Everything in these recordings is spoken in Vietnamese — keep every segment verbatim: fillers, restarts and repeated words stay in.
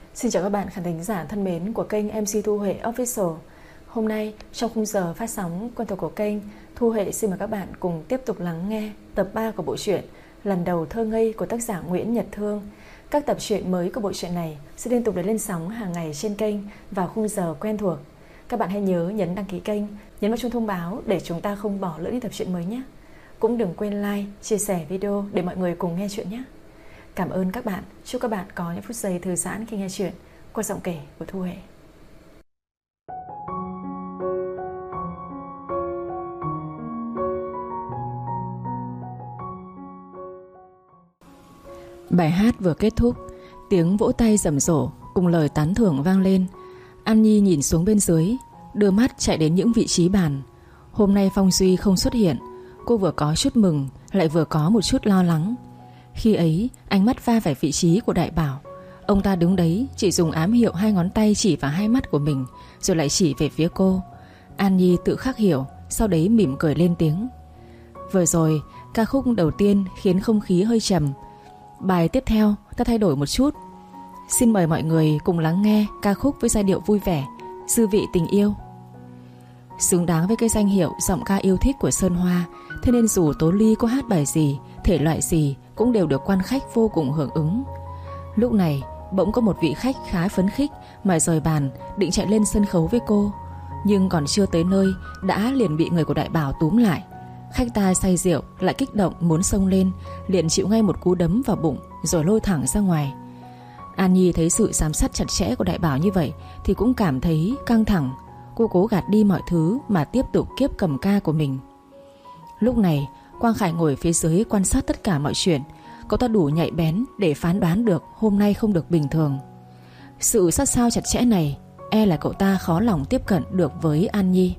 Xin chào các bạn khán thính giả thân mến của kênh em xê Thu Huệ Official. Hôm nay trong khung giờ phát sóng quen thuộc của kênh, Thu Huệ xin mời các bạn cùng tiếp tục lắng nghe tập ba của bộ truyện Lần Đầu Thơ Ngây của tác giả Nguyễn Nhật Thương. Các tập truyện mới của bộ truyện này sẽ liên tục được lên sóng hàng ngày trên kênh vào khung giờ quen thuộc. Các bạn hãy nhớ nhấn đăng ký kênh, nhấn vào chuông thông báo để chúng ta không bỏ lỡ những tập truyện mới nhé. Cũng đừng quên like, chia sẻ video để mọi người cùng nghe chuyện nhé. Cảm ơn các bạn. Chúc các bạn có những phút giây thư giãn khi nghe chuyện qua giọng kể của Thu Huệ. Bài hát vừa kết thúc, tiếng vỗ tay rầm rộ cùng lời tán thưởng vang lên. An Nhi nhìn xuống bên dưới, đưa mắt chạy đến những vị trí bàn. Hôm nay Phong Duy không xuất hiện. Cô vừa có chút mừng, lại vừa có một chút lo lắng. Khi ấy ánh mắt va phải vị trí của Đại Bảo. Ông ta đứng đấy chỉ dùng ám hiệu hai ngón tay chỉ vào hai mắt của mình, rồi lại chỉ về phía cô. An Nhi tự khắc hiểu, sau đấy mỉm cười lên tiếng. Vừa rồi ca khúc đầu tiên khiến không khí hơi trầm. Bài tiếp theo ta thay đổi một chút. Xin mời mọi người cùng lắng nghe ca khúc với giai điệu vui vẻ, Dư vị tình yêu. Xứng đáng với cái danh hiệu giọng ca yêu thích của Sơn Hoa, thế nên dù Tố Ly có hát bài gì, thể loại gì cũng đều được quan khách vô cùng hưởng ứng. Lúc này bỗng có một vị khách khá phấn khích mà rời bàn định chạy lên sân khấu với cô, nhưng còn chưa tới nơi đã liền bị người của Đại Bảo túm lại. Khách ta say rượu lại kích động muốn xông lên, liền chịu ngay một cú đấm vào bụng rồi lôi thẳng ra ngoài. An Nhi thấy sự giám sát chặt chẽ của Đại Bảo như vậy thì cũng cảm thấy căng thẳng. Cô cố gạt đi mọi thứ mà tiếp tục kiếp cầm ca của mình. Lúc này Quang Khải ngồi phía dưới quan sát tất cả mọi chuyện. Cậu ta đủ nhạy bén để phán đoán được hôm nay không được bình thường. Sự sát sao chặt chẽ này e là cậu ta khó lòng tiếp cận được với An Nhi.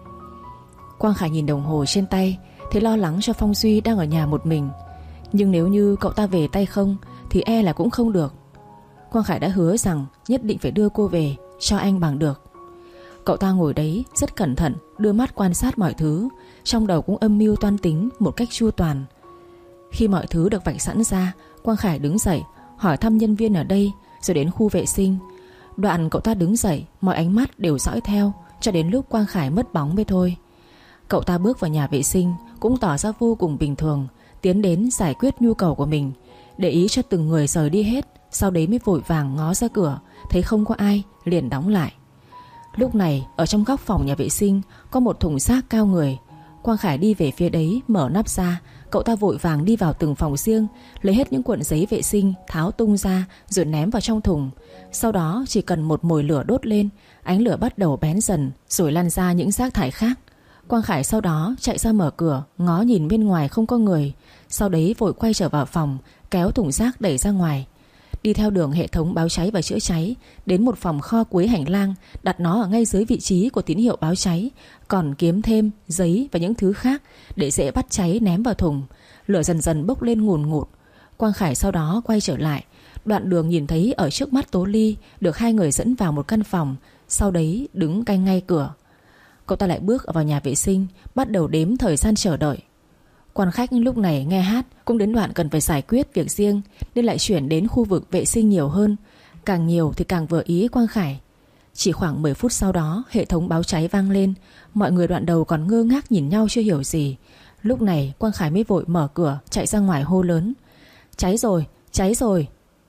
Quang Khải nhìn đồng hồ trên tay, thấy lo lắng cho Phong Duy đang ở nhà một mình. Nhưng nếu như cậu ta về tay không thì e là cũng không được. Quang Khải đã hứa rằng nhất định phải đưa cô về cho anh bằng được. Cậu ta ngồi đấy rất cẩn thận, đưa mắt quan sát mọi thứ, trong đầu cũng âm mưu toan tính một cách chu toàn. Khi mọi thứ được vạch sẵn ra, Quang Khải đứng dậy hỏi thăm nhân viên ở đây, rồi đến khu vệ sinh. Đoạn cậu ta đứng dậy, mọi ánh mắt đều dõi theo cho đến lúc Quang Khải mất bóng mới thôi. Cậu ta bước vào nhà vệ sinh cũng tỏ ra vô cùng bình thường, tiến đến giải quyết nhu cầu của mình, để ý cho từng người rời đi hết. Sau đấy mới vội vàng ngó ra cửa, thấy không có ai liền đóng lại. Lúc này ở trong góc phòng nhà vệ sinh có một thùng rác cao người. Quang Khải đi về phía đấy, mở nắp ra. Cậu ta vội vàng đi vào từng phòng riêng, lấy hết những cuộn giấy vệ sinh, tháo tung ra rồi ném vào trong thùng. Sau đó chỉ cần một mồi lửa đốt lên, ánh lửa bắt đầu bén dần rồi lan ra những rác thải khác. Quang Khải sau đó chạy ra mở cửa, ngó nhìn bên ngoài không có người. Sau đấy vội quay trở vào phòng, kéo thùng rác đẩy ra ngoài, đi theo đường hệ thống báo cháy và chữa cháy đến một phòng kho cuối hành lang, đặt nó ở ngay dưới vị trí của tín hiệu báo cháy, còn kiếm thêm giấy và những thứ khác để dễ bắt cháy ném vào thùng. Lửa dần dần bốc lên ngùn ngụt. Quang Khải sau đó quay trở lại, đoạn đường nhìn thấy ở trước mắt Tố Ly được hai người dẫn vào một căn phòng, sau đấy đứng canh ngay cửa. Cậu ta lại bước vào nhà vệ sinh, bắt đầu đếm thời gian chờ đợi. Quan khách lúc này nghe hát cũng đến đoạn cần phải giải quyết việc riêng, nên lại chuyển đến khu vực vệ sinh nhiều hơn. Càng nhiều thì càng vừa ý Quang Khải. Chỉ khoảng mười phút sau đó, hệ thống báo cháy vang lên. Mọi người đoạn đầu còn ngơ ngác nhìn nhau chưa hiểu gì. Lúc này Quang Khải mới vội mở cửa chạy ra ngoài hô lớn: Cháy rồi, cháy rồi.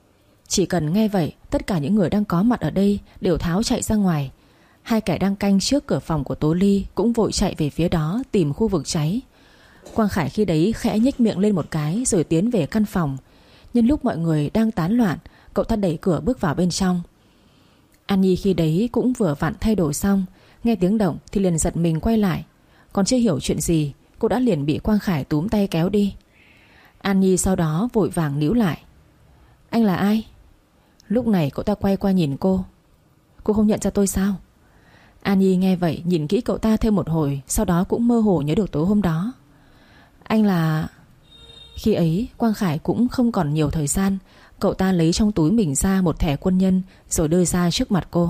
Chỉ cần nghe vậy, tất cả những người đang có mặt ở đây đều tháo chạy ra ngoài. Hai kẻ đang canh trước cửa phòng của Tố Ly cũng vội chạy về phía đó tìm khu vực cháy. Quang Khải khi đấy khẽ nhếch miệng lên một cái rồi tiến về căn phòng. Nhân lúc mọi người đang tán loạn, cậu ta đẩy cửa bước vào bên trong. An Nhi khi đấy cũng vừa vặn thay đồ xong, nghe tiếng động thì liền giật mình quay lại. Còn chưa hiểu chuyện gì, cô đã liền bị Quang Khải túm tay kéo đi. An Nhi sau đó vội vàng níu lại: Anh là ai? Lúc này cậu ta quay qua nhìn cô: Cô không nhận ra tôi sao? An Nhi nghe vậy nhìn kỹ cậu ta thêm một hồi, sau đó cũng mơ hồ nhớ được tối hôm đó. Anh là... Khi ấy Quang Khải cũng không còn nhiều thời gian. Cậu ta lấy trong túi mình ra một thẻ quân nhân rồi đưa ra trước mặt cô.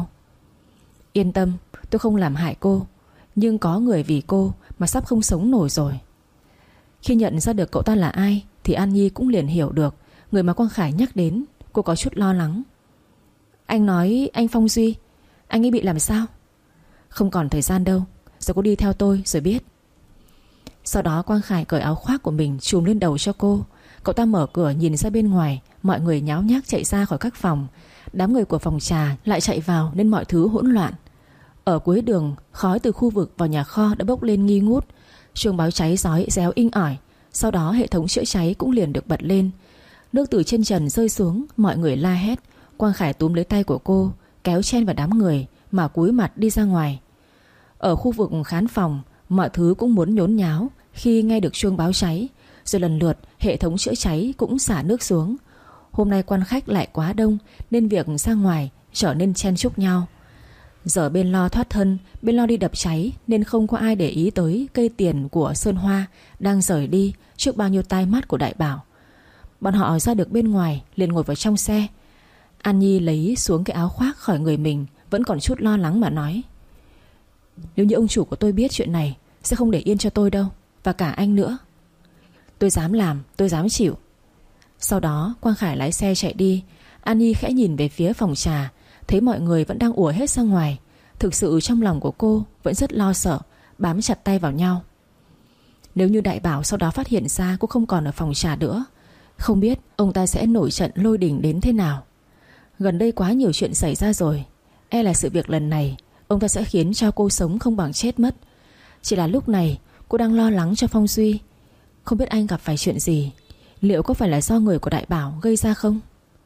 Yên tâm, tôi không làm hại cô, nhưng có người vì cô mà sắp không sống nổi rồi. Khi nhận ra được cậu ta là ai thì An Nhi cũng liền hiểu được người mà Quang Khải nhắc đến. Cô có chút lo lắng. Anh nói anh Phong Duy, anh ấy bị làm sao? Không còn thời gian đâu, giờ cô đi theo tôi rồi biết. Sau đó Quang Khải cởi áo khoác của mình trùm lên đầu cho cô. Cậu ta mở cửa nhìn ra bên ngoài. Mọi người nháo nhác chạy ra khỏi các phòng. Đám người của phòng trà lại chạy vào nên mọi thứ hỗn loạn. Ở cuối đường, khói từ khu vực vào nhà kho đã bốc lên nghi ngút. Chuông báo cháy rói réo inh ỏi. Sau đó hệ thống chữa cháy cũng liền được bật lên. Nước từ trên trần rơi xuống, mọi người la hét. Quang Khải túm lấy tay của cô, kéo chen vào đám người mà cúi mặt đi ra ngoài. Ở khu vực khán phòng, mọi thứ cũng muốn nhốn nháo khi nghe được chuông báo cháy. Rồi lần lượt hệ thống chữa cháy cũng xả nước xuống. Hôm nay quan khách lại quá đông nên việc ra ngoài trở nên chen chúc nhau. Giờ bên lo thoát thân, bên lo đi đập cháy nên không có ai để ý tới cây tiền của Sơn Hoa đang rời đi trước bao nhiêu tai mắt của Đại Bảo. Bọn họ ra được bên ngoài liền ngồi vào trong xe. An Nhi lấy xuống cái áo khoác khỏi người mình, vẫn còn chút lo lắng mà nói: Nếu như ông chủ của tôi biết chuyện này sẽ không để yên cho tôi đâu, và cả anh nữa. Tôi dám làm, tôi dám chịu. Sau đó Quang Khải lái xe chạy đi. An Nhi khẽ nhìn về phía phòng trà, thấy mọi người vẫn đang ùa hết ra ngoài. Thực sự trong lòng của cô vẫn rất lo sợ, bám chặt tay vào nhau. Nếu như Đại Bảo sau đó phát hiện ra cô không còn ở phòng trà nữa, không biết ông ta sẽ nổi trận lôi đình đến thế nào. Gần đây quá nhiều chuyện xảy ra rồi, e là sự việc lần này ông ta sẽ khiến cho cô sống không bằng chết mất. Chỉ là lúc này cô đang lo lắng cho Phong Duy. Không biết anh gặp phải chuyện gì, liệu có phải là do người của Đại Bảo gây ra không?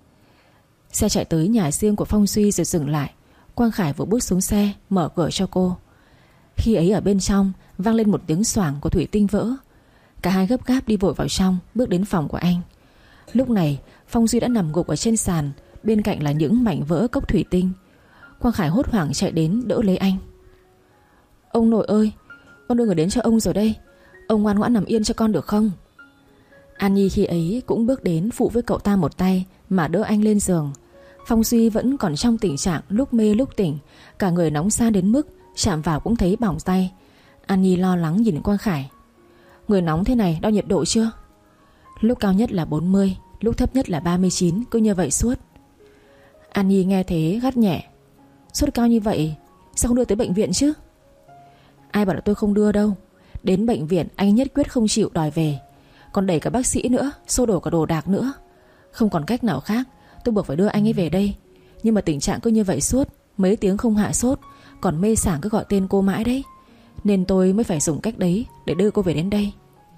Xe chạy tới nhà riêng của Phong Duy rồi dừng lại. Quang Khải vừa bước xuống xe, mở cửa cho cô. Khi ấy ở bên trong vang lên một tiếng xoảng của thủy tinh vỡ. Cả hai gấp gáp đi vội vào trong, bước đến phòng của anh. Lúc này Phong Duy đã nằm gục ở trên sàn, bên cạnh là những mảnh vỡ cốc thủy tinh. Quang Khải hốt hoảng chạy đến đỡ lấy anh. Ông nội ơi, con đưa người đến cho ông rồi đây. Ông ngoan ngoãn nằm yên cho con được không? An Nhi khi ấy cũng bước đến phụ với cậu ta một tay mà đỡ anh lên giường. Phong Duy vẫn còn trong tình trạng lúc mê lúc tỉnh, cả người nóng san đến mức chạm vào cũng thấy bỏng tay. An Nhi lo lắng nhìn Quang Khải. Người nóng thế này đo nhiệt độ chưa? Lúc cao nhất là bốn mươi, lúc thấp nhất là ba mươi chín, cứ như vậy suốt. An Nhi nghe thế gắt nhẹ. Sốt cao như vậy sao không đưa tới bệnh viện chứ? Ai bảo là tôi không đưa đâu. Đến bệnh viện anh nhất quyết không chịu đòi về, còn đẩy cả bác sĩ nữa, xô đổ cả đồ đạc nữa. Không còn cách nào khác, tôi buộc phải đưa anh ấy về đây. Nhưng mà tình trạng cứ như vậy suốt, mấy tiếng không hạ sốt, còn mê sảng cứ gọi tên cô mãi đấy, nên tôi mới phải dùng cách đấy để đưa cô về đến đây.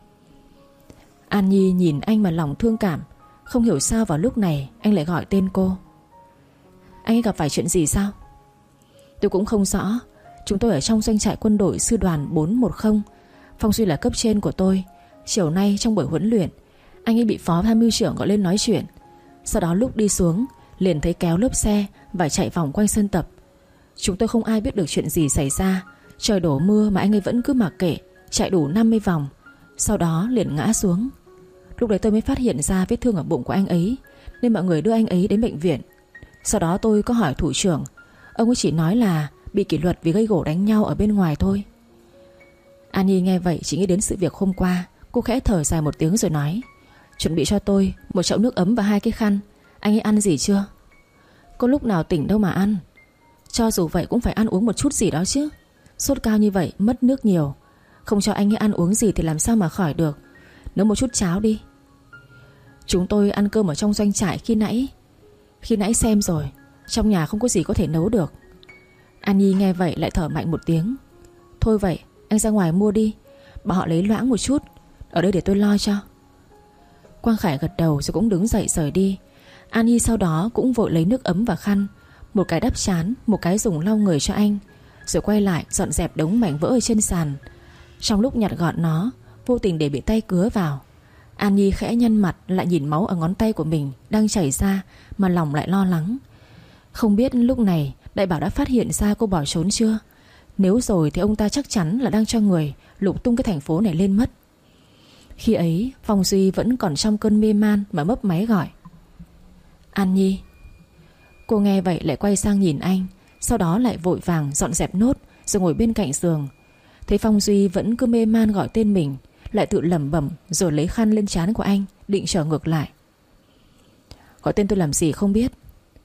An Nhi nhìn anh mà lòng thương cảm. Không hiểu sao vào lúc này anh lại gọi tên cô. Anh ấy gặp phải chuyện gì sao? Tôi cũng không rõ. Chúng tôi ở trong doanh trại quân đội sư đoàn bốn một không. Phong Duy là cấp trên của tôi. Chiều nay trong buổi huấn luyện, anh ấy bị phó tham mưu trưởng gọi lên nói chuyện. Sau đó lúc đi xuống liền thấy kéo lốp xe và chạy vòng quanh sân tập. Chúng tôi không ai biết được chuyện gì xảy ra. Trời đổ mưa mà anh ấy vẫn cứ mặc kệ, chạy đủ năm mươi vòng. Sau đó liền ngã xuống. Lúc đấy tôi mới phát hiện ra vết thương ở bụng của anh ấy, nên mọi người đưa anh ấy đến bệnh viện. Sau đó tôi có hỏi thủ trưởng, ông ấy chỉ nói là bị kỷ luật vì gây gổ đánh nhau ở bên ngoài thôi. An Nhi nghe vậy chỉ nghĩ đến sự việc hôm qua. Cô khẽ thở dài một tiếng rồi nói: Chuẩn bị cho tôi một chậu nước ấm và hai cái khăn. Anh ấy ăn gì chưa? Có lúc nào tỉnh đâu mà ăn. Cho dù vậy cũng phải ăn uống một chút gì đó chứ. Sốt cao như vậy mất nước nhiều. Không cho anh ấy ăn uống gì thì làm sao mà khỏi được. Nấu một chút cháo đi. Chúng tôi ăn cơm ở trong doanh trại khi nãy Khi nãy xem rồi, trong nhà không có gì có thể nấu được. An Nhi nghe vậy lại thở mạnh một tiếng. Thôi vậy, anh ra ngoài mua đi, bảo họ lấy loãng một chút, ở đây để tôi lo cho. Quang Khải gật đầu rồi cũng đứng dậy rời đi. An Nhi sau đó cũng vội lấy nước ấm và khăn, một cái đắp trán, một cái dùng lau người cho anh, rồi quay lại dọn dẹp đống mảnh vỡ ở trên sàn. Trong lúc nhặt gọn nó, vô tình để bị tay cứa vào. An Nhi khẽ nhăn mặt, lại nhìn máu ở ngón tay của mình đang chảy ra mà lòng lại lo lắng. Không biết lúc này Đại Bảo đã phát hiện ra cô bỏ trốn chưa? Nếu rồi thì ông ta chắc chắn là đang cho người lục tung cái thành phố này lên mất. Khi ấy Phong Duy vẫn còn trong cơn mê man mà mấp máy gọi: An Nhi. Cô nghe vậy lại quay sang nhìn anh, sau đó lại vội vàng dọn dẹp nốt rồi ngồi bên cạnh giường. Thấy Phong Duy vẫn cứ mê man gọi tên mình, lại tự lẩm bẩm rồi lấy khăn lên trán của anh định trở ngược lại. Gọi tên tôi làm gì không biết.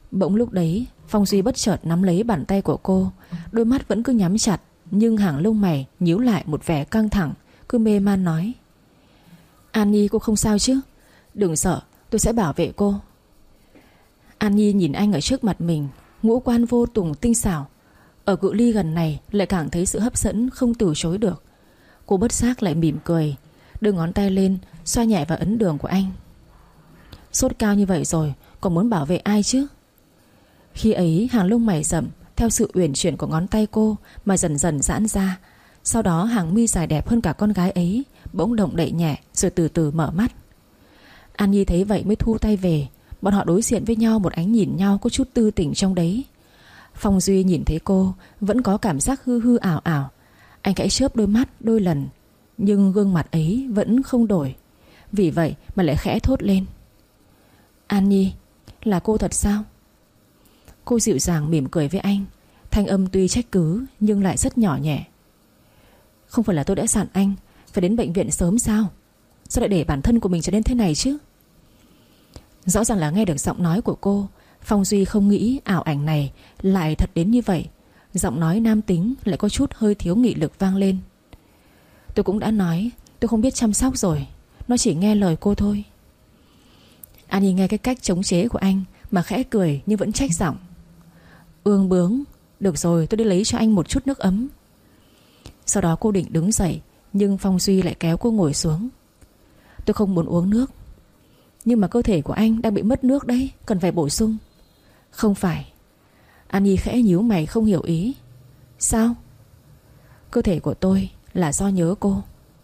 Bỗng lúc đấy Phong Duy bất chợt nắm lấy bàn tay của cô. Đôi mắt vẫn cứ nhắm chặt, nhưng hàng lông mày nhíu lại một vẻ căng thẳng, cứ mê man nói: An Nhi, cô không sao chứ? Đừng sợ, tôi sẽ bảo vệ cô. An Nhi nhìn anh ở trước mặt mình, ngũ quan vô cùng tinh xảo. Ở cự ly gần này lại càng thấy sự hấp dẫn không từ chối được. Cô bất giác lại mỉm cười, đưa ngón tay lên xoa nhẹ vào ấn đường của anh. Sốt cao như vậy rồi, còn muốn bảo vệ ai chứ? Khi ấy hàng lông mày rậm theo sự uyển chuyển của ngón tay cô mà dần dần giãn ra. Sau đó hàng mi dài đẹp hơn cả con gái ấy bỗng động đậy nhẹ, rồi từ từ mở mắt. An Nhi thấy vậy mới thu tay về. Bọn họ đối diện với nhau, một ánh nhìn nhau có chút tư tình trong đấy. Phong Duy nhìn thấy cô vẫn có cảm giác hư hư ảo ảo. Anh khẽ chớp đôi mắt đôi lần, nhưng gương mặt ấy vẫn không đổi. Vì vậy mà lại khẽ thốt lên: An Nhi, là cô thật sao? Cô dịu dàng mỉm cười với anh, thanh âm tuy trách cứ nhưng lại rất nhỏ nhẹ. Không phải là tôi đã dặn anh phải đến bệnh viện sớm sao? Sao lại để bản thân của mình trở nên thế này chứ? Rõ ràng là nghe được giọng nói của cô, Phong Duy không nghĩ ảo ảnh này lại thật đến như vậy. Giọng nói nam tính lại có chút hơi thiếu nghị lực vang lên: Tôi cũng đã nói tôi không biết chăm sóc rồi, nó chỉ nghe lời cô thôi. An Nhi nghe cái cách chống chế của anh mà khẽ cười nhưng vẫn trách giọng: Ương bướng, được rồi, tôi đi lấy cho anh một chút nước ấm. Sau đó cô định đứng dậy, nhưng Phong Duy lại kéo cô ngồi xuống. Tôi không muốn uống nước, nhưng mà cơ thể của anh đang bị mất nước đấy, cần phải bổ sung. Không phải. An Nhi khẽ nhíu mày không hiểu ý. Sao? Cơ thể của tôi là do nhớ cô.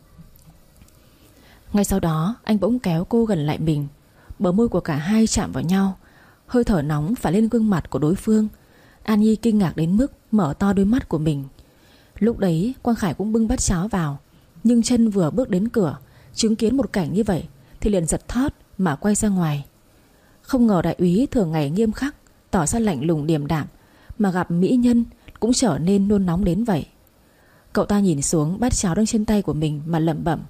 Ngay sau đó anh bỗng kéo cô gần lại mình. Bờ môi của cả hai chạm vào nhau, hơi thở nóng phả lên gương mặt của đối phương. An Nhi kinh ngạc đến mức mở to đôi mắt của mình. Lúc đấy Quang Khải cũng bưng bát cháo vào, nhưng chân vừa bước đến cửa, chứng kiến một cảnh như vậy thì liền giật thót mà quay ra ngoài. Không ngờ đại úy thường ngày nghiêm khắc, tỏ ra lạnh lùng điềm đạm, mà gặp mỹ nhân cũng trở nên nôn nóng đến vậy. Cậu ta nhìn xuống bát cháo đang trên tay của mình mà lẩm bẩm: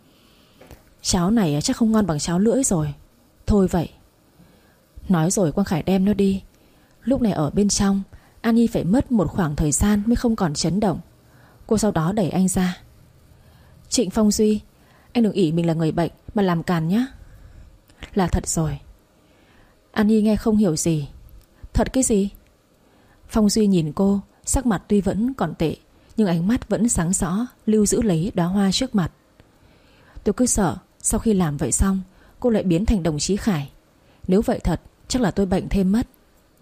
Cháo này chắc không ngon bằng cháo lưỡi rồi. Thôi vậy. Nói rồi Quang Khải đem nó đi. Lúc này ở bên trong, An Nhi phải mất một khoảng thời gian mới không còn chấn động. Cô sau đó đẩy anh ra. Trịnh Phong Duy, anh đừng ỷ mình là người bệnh mà làm càn nhé. Là thật rồi. An Nhi nghe không hiểu gì. Thật cái gì? Phong Duy nhìn cô, sắc mặt tuy vẫn còn tệ, nhưng ánh mắt vẫn sáng rõ, lưu giữ lấy đóa hoa trước mặt. Tôi cứ sợ sau khi làm vậy xong cô lại biến thành đồng chí Khải. Nếu vậy thật chắc là tôi bệnh thêm mất.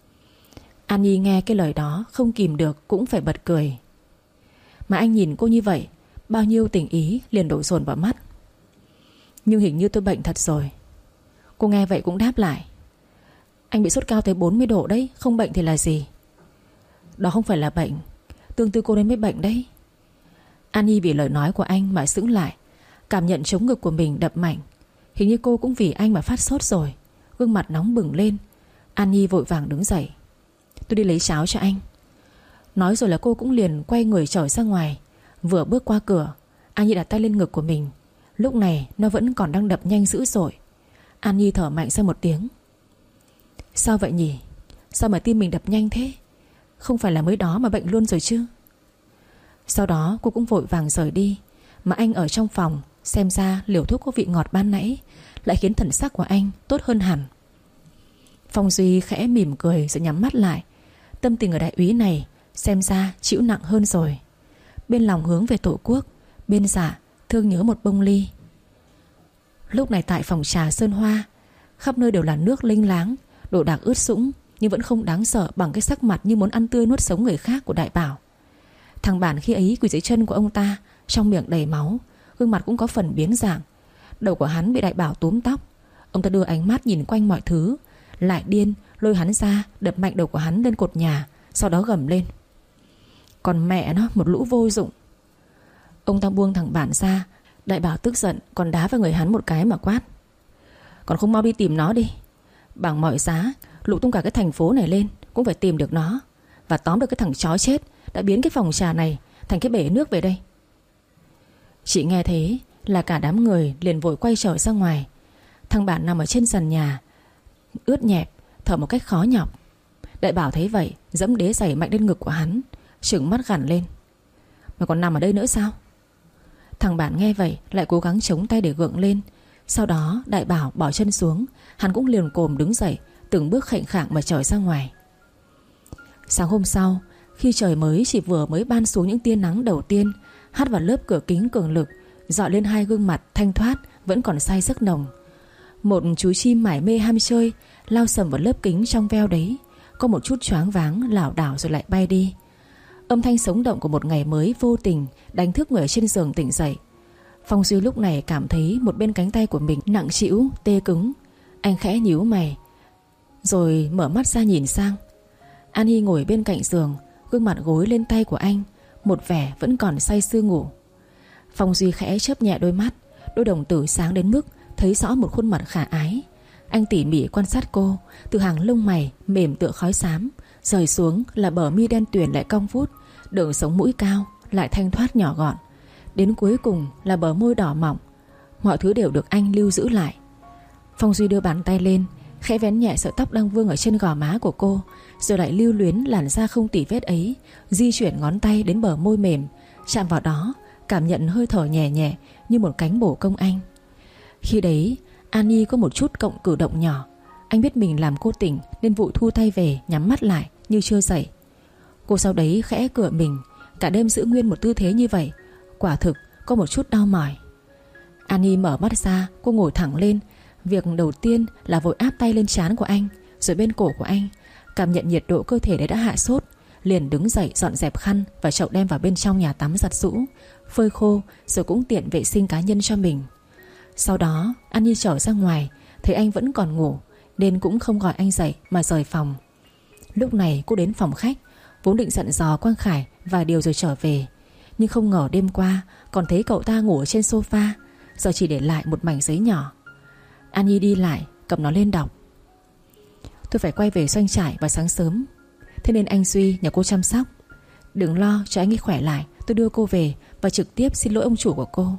An Nhi nghe cái lời đó không kìm được cũng phải bật cười. Mà anh nhìn cô như vậy, bao nhiêu tình ý liền đổ dồn vào mắt. Nhưng hình như tôi bệnh thật rồi. Cô nghe vậy cũng đáp lại: Anh bị sốt cao tới bốn mươi độ đấy, không bệnh thì là gì? Đó không phải là bệnh, tương tư cô nên mới bệnh đấy. An Nhi vì lời nói của anh mà sững lại, cảm nhận trống ngực của mình đập mạnh. Hình như cô cũng vì anh mà phát sốt rồi. Gương mặt nóng bừng lên. An Nhi vội vàng đứng dậy: Tôi đi lấy cháo cho anh. Nói rồi là cô cũng liền quay người trở ra ngoài. Vừa bước qua cửa, An Nhi đặt tay lên ngực của mình. Lúc này nó vẫn còn đang đập nhanh dữ dội. An Nhi thở mạnh ra một tiếng. Sao vậy nhỉ? Sao mà tim mình đập nhanh thế? Không phải là mới đó mà bệnh luôn rồi chứ? Sau đó cô cũng vội vàng rời đi. Mà anh ở trong phòng, xem ra liều thuốc có vị ngọt ban nãy lại khiến thần sắc của anh tốt hơn hẳn. Phong Duy khẽ mỉm cười rồi nhắm mắt lại. Tâm tình ở đại úy này xem ra chịu nặng hơn rồi. Bên lòng hướng về tổ quốc, bên dạ thương nhớ một bông ly. Lúc này tại phòng trà Sơn Hoa, khắp nơi đều là nước linh láng, đồ đạc ướt sũng, nhưng vẫn không đáng sợ bằng cái sắc mặt như muốn ăn tươi nuốt sống người khác của Đại Bảo. Thằng Bản khi ấy quỳ dưới chân của ông ta, trong miệng đầy máu, gương mặt cũng có phần biến dạng. Đầu của hắn bị Đại Bảo túm tóc. Ông ta đưa ánh mắt nhìn quanh mọi thứ, lại điên lôi hắn ra, đập mạnh đầu của hắn lên cột nhà, sau đó gầm lên: Còn mẹ nó, một lũ vô dụng. Ông ta buông thằng Bản ra. Đại Bảo tức giận còn đá vào người hắn một cái mà quát: Còn không mau đi tìm nó đi. Bằng mọi giá lũ tung cả cái thành phố này lên cũng phải tìm được nó, và tóm được cái thằng chó chết đã biến cái phòng trà này thành cái bể nước về đây. Chị nghe thế là cả đám người liền vội quay trở ra ngoài. Thằng Bản nằm ở trên sàn nhà, ướt nhẹp, thở một cách khó nhọc. Đại Bảo thấy vậy giẫm đế giày mạnh lên ngực của hắn, trừng mắt gằn lên: Mày còn nằm ở đây nữa sao? Thằng bạn nghe vậy lại cố gắng chống tay để gượng lên. Sau đó Đại Bảo bỏ chân xuống, hắn cũng liền cồm đứng dậy, từng bước khệnh khạng mà trở ra ngoài. Sáng hôm sau, khi trời mới chỉ vừa mới ban xuống những tia nắng đầu tiên, hắt vào lớp cửa kính cường lực, dọi lên hai gương mặt thanh thoát vẫn còn say giấc nồng. Một chú chim mải mê ham chơi lao sầm vào lớp kính trong veo đấy, có một chút choáng váng lảo đảo rồi lại bay đi. Âm thanh sống động của một ngày mới vô tình đánh thức người ở trên giường tỉnh dậy. Phong Duy lúc này cảm thấy một bên cánh tay của mình nặng trĩu, tê cứng. Anh khẽ nhíu mày rồi mở mắt ra nhìn sang. An Nhi ngồi bên cạnh giường, gương mặt gối lên tay của anh, một vẻ vẫn còn say sưa ngủ. Phong Duy khẽ chớp nhẹ đôi mắt, đôi đồng tử sáng đến mức thấy rõ một khuôn mặt khả ái. Anh tỉ mỉ quan sát cô, từ hàng lông mày mềm tựa khói xám rời xuống là bờ mi đen tuyền lại cong vút, đường sống mũi cao lại thanh thoát nhỏ gọn, đến cuối cùng là bờ môi đỏ mọng. Mọi thứ đều được anh lưu giữ lại. Phong Duy đưa bàn tay lên, khẽ vén nhẹ sợi tóc đang vương ở trên gò má của cô, rồi lại lưu luyến làn da không tỉ vết ấy, di chuyển ngón tay đến bờ môi mềm, chạm vào đó, cảm nhận hơi thở nhẹ nhẹ như một cánh bổ công anh. Khi đấy An Nhi có một chút cộng cử động nhỏ. Anh biết mình làm cô tỉnh nên vội thu tay về, nhắm mắt lại như chưa dậy. Cô sau đấy khẽ cựa mình, cả đêm giữ nguyên một tư thế như vậy, quả thực có một chút đau mỏi. An Nhi mở mắt ra, cô ngồi thẳng lên. Việc đầu tiên là vội áp tay lên trán của anh, rồi bên cổ của anh, cảm nhận nhiệt độ cơ thể đấy đã hạ sốt. Liền đứng dậy dọn dẹp khăn và chậu đem vào bên trong nhà tắm giặt giũ, phơi khô, rồi cũng tiện vệ sinh cá nhân cho mình. Sau đó An Nhi trở ra ngoài, thấy anh vẫn còn ngủ nên cũng không gọi anh dậy mà rời phòng. Lúc này cô đến phòng khách, vốn định dặn dò Quang Khải vài điều rồi trở về, nhưng không ngờ đêm qua còn thấy cậu ta ngủ ở trên sofa, giờ chỉ để lại một mảnh giấy nhỏ. An Nhi đi lại cầm nó lên đọc: Tôi phải quay về doanh trại vào sáng sớm, thế nên anh Duy nhờ cô chăm sóc. Đừng lo, cho anh ấy khỏe lại, tôi đưa cô về và trực tiếp xin lỗi ông chủ của cô.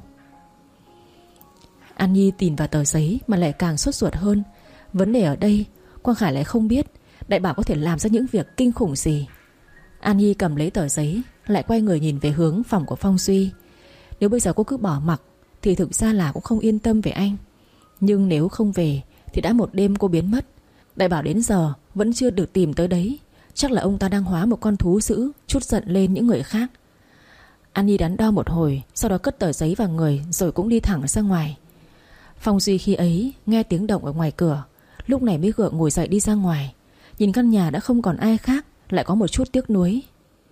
An Nhi tìm vào tờ giấy mà lại càng sốt ruột hơn. Vấn đề ở đây Quang Khải lại không biết Đại Bảo có thể làm ra những việc kinh khủng gì. An Nhi cầm lấy tờ giấy, lại quay người nhìn về hướng phòng của Phong Duy. Nếu bây giờ cô cứ bỏ mặc thì thực ra là cũng không yên tâm về anh. Nhưng nếu không về thì đã một đêm cô biến mất. Đại Bảo đến giờ vẫn chưa được tìm tới đấy. Chắc là ông ta đang hóa một con thú dữ, trút giận lên những người khác. An Nhi đắn đo một hồi, sau đó cất tờ giấy vào người rồi cũng đi thẳng ra ngoài. Phong Duy khi ấy nghe tiếng động ở ngoài cửa, lúc này mới gượng ngồi dậy đi ra ngoài. Nhìn căn nhà đã không còn ai khác, lại có một chút tiếc nuối.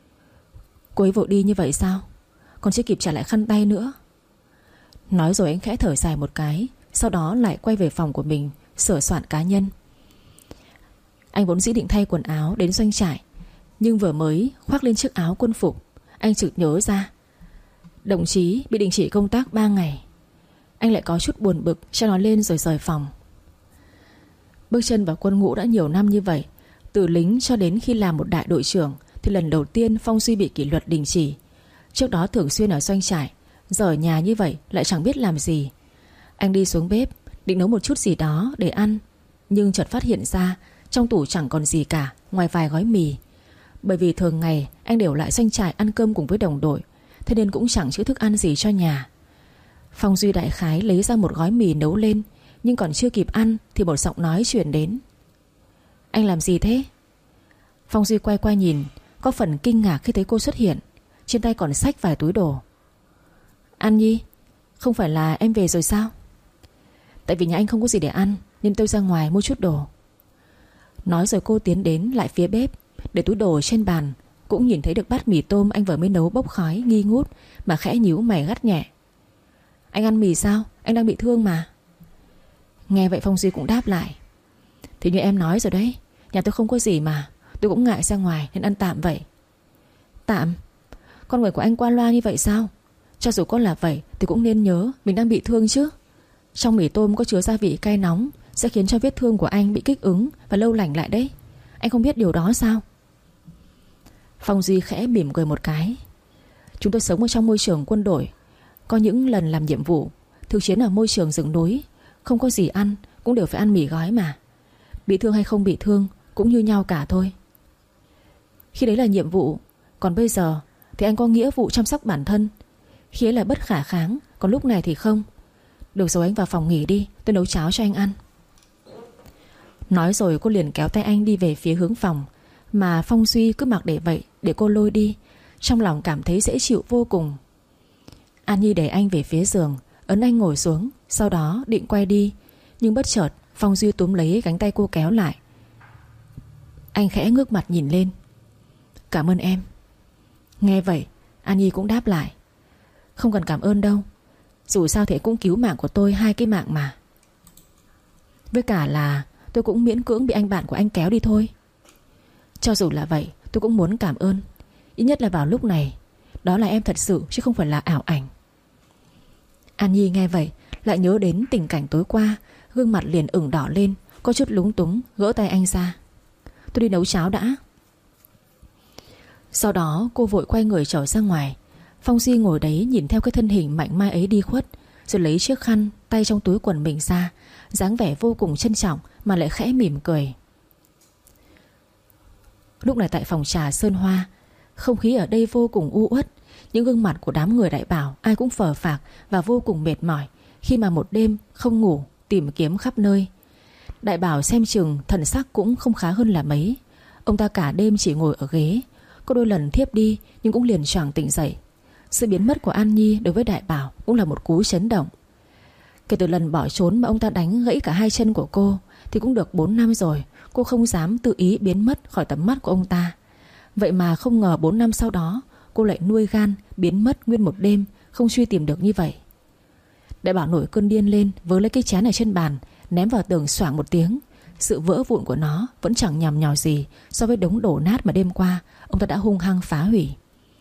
Cô ấy vội đi như vậy sao? Còn chưa kịp trả lại khăn tay nữa. Nói rồi anh khẽ thở dài một cái, sau đó lại quay về phòng của mình sửa soạn cá nhân. Anh vốn dĩ định thay quần áo đến doanh trại, nhưng vừa mới khoác lên chiếc áo quân phục, anh chợt nhớ ra đồng chí bị đình chỉ công tác ba ngày. Anh lại có chút buồn bực cho nó lên rồi rời phòng. Bước chân vào quân ngũ đã nhiều năm như vậy, từ lính cho đến khi làm một đại đội trưởng, thì lần đầu tiên Phong Duy bị kỷ luật đình chỉ. Trước đó thường xuyên ở doanh trại, giờ ở nhà như vậy lại chẳng biết làm gì. Anh đi xuống bếp định nấu một chút gì đó để ăn, nhưng chợt phát hiện ra trong tủ chẳng còn gì cả ngoài vài gói mì. Bởi vì thường ngày anh đều lại doanh trại ăn cơm cùng với đồng đội, thế nên cũng chẳng chữ thức ăn gì cho nhà. Phong Duy đại khái lấy ra một gói mì nấu lên, nhưng còn chưa kịp ăn thì một giọng nói truyền đến: Anh làm gì thế? Phong Duy quay qua nhìn, có phần kinh ngạc khi thấy cô xuất hiện, trên tay còn xách vài túi đồ. An Nhi, không phải là em về rồi sao? Tại vì nhà anh không có gì để ăn nên tôi ra ngoài mua chút đồ. Nói rồi cô tiến đến lại phía bếp, để túi đồ trên bàn, cũng nhìn thấy được bát mì tôm anh vừa mới nấu bốc khói nghi ngút, mà khẽ nhíu mày gắt nhẹ: Anh ăn mì sao? Anh đang bị thương mà. Nghe vậy Phong Duy cũng đáp lại: Thì như em nói rồi đấy, nhà tôi không có gì mà, tôi cũng ngại ra ngoài nên ăn tạm vậy. Tạm? Con người của anh qua loa như vậy sao? Cho dù có là vậy thì cũng nên nhớ mình đang bị thương chứ. Trong mì tôm có chứa gia vị cay nóng, sẽ khiến cho vết thương của anh bị kích ứng và lâu lành lại đấy. Anh không biết điều đó sao? Phong Duy khẽ mỉm cười một cái: Chúng tôi sống ở trong môi trường quân đội, có những lần làm nhiệm vụ thực chiến ở môi trường rừng núi, không có gì ăn cũng đều phải ăn mì gói mà. Bị thương hay không bị thương cũng như nhau cả thôi. Khi đấy là nhiệm vụ, còn bây giờ thì anh có nghĩa vụ chăm sóc bản thân. Khi ấy là bất khả kháng, còn lúc này thì không. Được rồi, anh vào phòng nghỉ đi, tôi nấu cháo cho anh ăn. Nói rồi cô liền kéo tay anh đi về phía hướng phòng, mà Phong Duy cứ mặc để vậy để cô lôi đi. Trong lòng cảm thấy dễ chịu vô cùng. An Nhi đẩy anh về phía giường, ấn anh ngồi xuống, sau đó định quay đi, nhưng bất chợt Phong Duy túm lấy cánh tay cô kéo lại. Anh khẽ ngước mặt nhìn lên. Cảm ơn em. Nghe vậy An Nhi cũng đáp lại. Không cần cảm ơn đâu, dù sao thì cũng cứu mạng của tôi hai cái mạng mà. Với cả là tôi cũng miễn cưỡng bị anh bạn của anh kéo đi thôi. Cho dù là vậy, tôi cũng muốn cảm ơn. Ít nhất là vào lúc này, đó là em thật sự chứ không phải là ảo ảnh. An Nhi nghe vậy lại nhớ đến tình cảnh tối qua, gương mặt liền ửng đỏ lên, có chút lúng túng gỡ tay anh ra. Tôi đi nấu cháo đã. Sau đó cô vội quay người trở ra ngoài. Phong Duy ngồi đấy nhìn theo cái thân hình mạnh mai ấy đi khuất, rồi lấy chiếc khăn tay trong túi quần mình ra, dáng vẻ vô cùng trân trọng mà lại khẽ mỉm cười. Lúc này tại phòng trà Sơn Hoa, không khí ở đây vô cùng u uất. Những gương mặt của đám người đại bảo ai cũng phờ phạc và vô cùng mệt mỏi, khi mà một đêm không ngủ tìm kiếm khắp nơi. Đại bảo xem chừng thần sắc cũng không khá hơn là mấy. Ông ta cả đêm chỉ ngồi ở ghế, có đôi lần thiếp đi nhưng cũng liền choàng tỉnh dậy. Sự biến mất của An Nhi đối với đại bảo cũng là một cú chấn động. Kể từ lần bỏ trốn mà ông ta đánh gãy cả hai chân của cô thì cũng được bốn năm rồi, cô không dám tự ý biến mất khỏi tầm mắt của ông ta. Vậy mà không ngờ bốn năm sau đó cô lại nuôi gan biến mất nguyên một đêm, không truy tìm được như vậy. Đại bảo nổi cơn điên lên, vớ lấy cái chén ở trên bàn ném vào tường xoảng một tiếng. Sự vỡ vụn của nó vẫn chẳng nhằm nhò gì so với đống đổ nát mà đêm qua ông ta đã hung hăng phá hủy.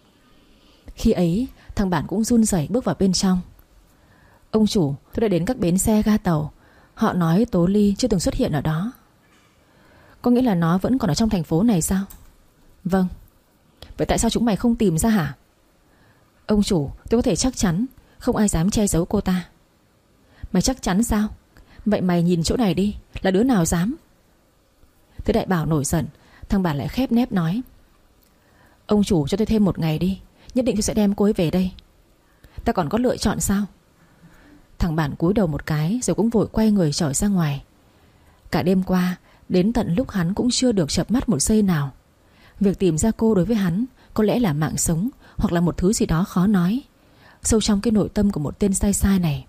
Khi ấy thằng Bản cũng run rẩy bước vào bên trong. Ông chủ, tôi đã đến các bến xe ga tàu. Họ nói Tố Ly chưa từng xuất hiện ở đó. Có nghĩa là nó vẫn còn ở trong thành phố này sao? Vâng. Vậy tại sao chúng mày không tìm ra hả? Ông chủ, tôi có thể chắc chắn không ai dám che giấu cô ta. Mày chắc chắn sao? Vậy mày nhìn chỗ này đi, là đứa nào dám? Thế đại bảo nổi giận, thằng Bản lại khép nép nói. Ông chủ cho tôi thêm một ngày đi, nhất định tôi sẽ đem cô ấy về đây. Ta còn có lựa chọn sao? Thằng Bản cúi đầu một cái rồi cũng vội quay người trở ra ngoài. Cả đêm qua, đến tận lúc hắn cũng chưa được chợp mắt một giây nào. Việc tìm ra cô đối với hắn có lẽ là mạng sống, hoặc là một thứ gì đó khó nói, sâu trong cái nội tâm của một tên sai sai này.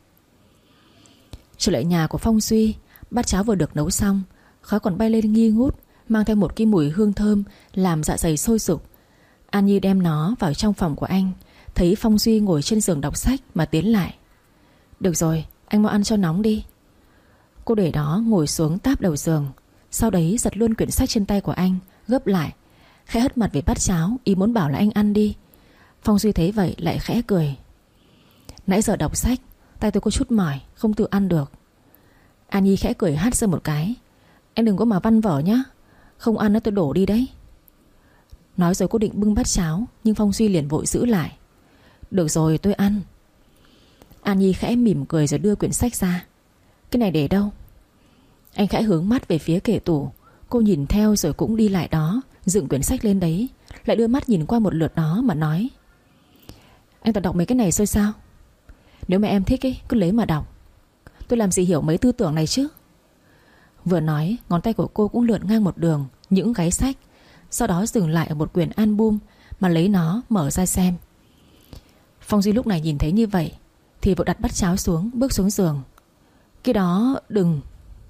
Trở lại nhà của Phong Duy, bát cháo vừa được nấu xong, khói còn bay lên nghi ngút, mang theo một cái mùi hương thơm làm dạ dày sôi sục. An Nhi đem nó vào trong phòng của anh, thấy Phong Duy ngồi trên giường đọc sách mà tiến lại. Được rồi, anh mau ăn cho nóng đi. Cô để đó ngồi xuống táp đầu giường, sau đấy giật luôn quyển sách trên tay của anh, gấp lại, khẽ hất mặt về bát cháo, ý muốn bảo là anh ăn đi. Phong Duy thấy vậy lại khẽ cười. Nãy giờ đọc sách, tay tôi có chút mỏi, không tự ăn được. An Nhi khẽ cười hắt ra một cái. Anh đừng có mà văn vở nhá, không ăn nó tôi đổ đi đấy. Nói rồi cô định bưng bát cháo, nhưng Phong Duy liền vội giữ lại. Được rồi, tôi ăn. An Nhi khẽ mỉm cười rồi đưa quyển sách ra. Cái này để đâu? Anh khẽ hướng mắt về phía kệ tủ. Cô nhìn theo rồi cũng đi lại đó, dựng quyển sách lên đấy, lại đưa mắt nhìn qua một lượt đó mà nói. Anh toàn đọc mấy cái này rồi sao? Nếu mà em thích ấy, cứ lấy mà đọc. Tôi làm gì hiểu mấy tư tưởng này chứ? Vừa nói, ngón tay của cô cũng lượn ngang một đường những gáy sách, sau đó dừng lại ở một quyển album mà lấy nó mở ra xem. Phong Duy lúc này nhìn thấy như vậy thì vội đặt bát cháo xuống, bước xuống giường. Cái đó đừng.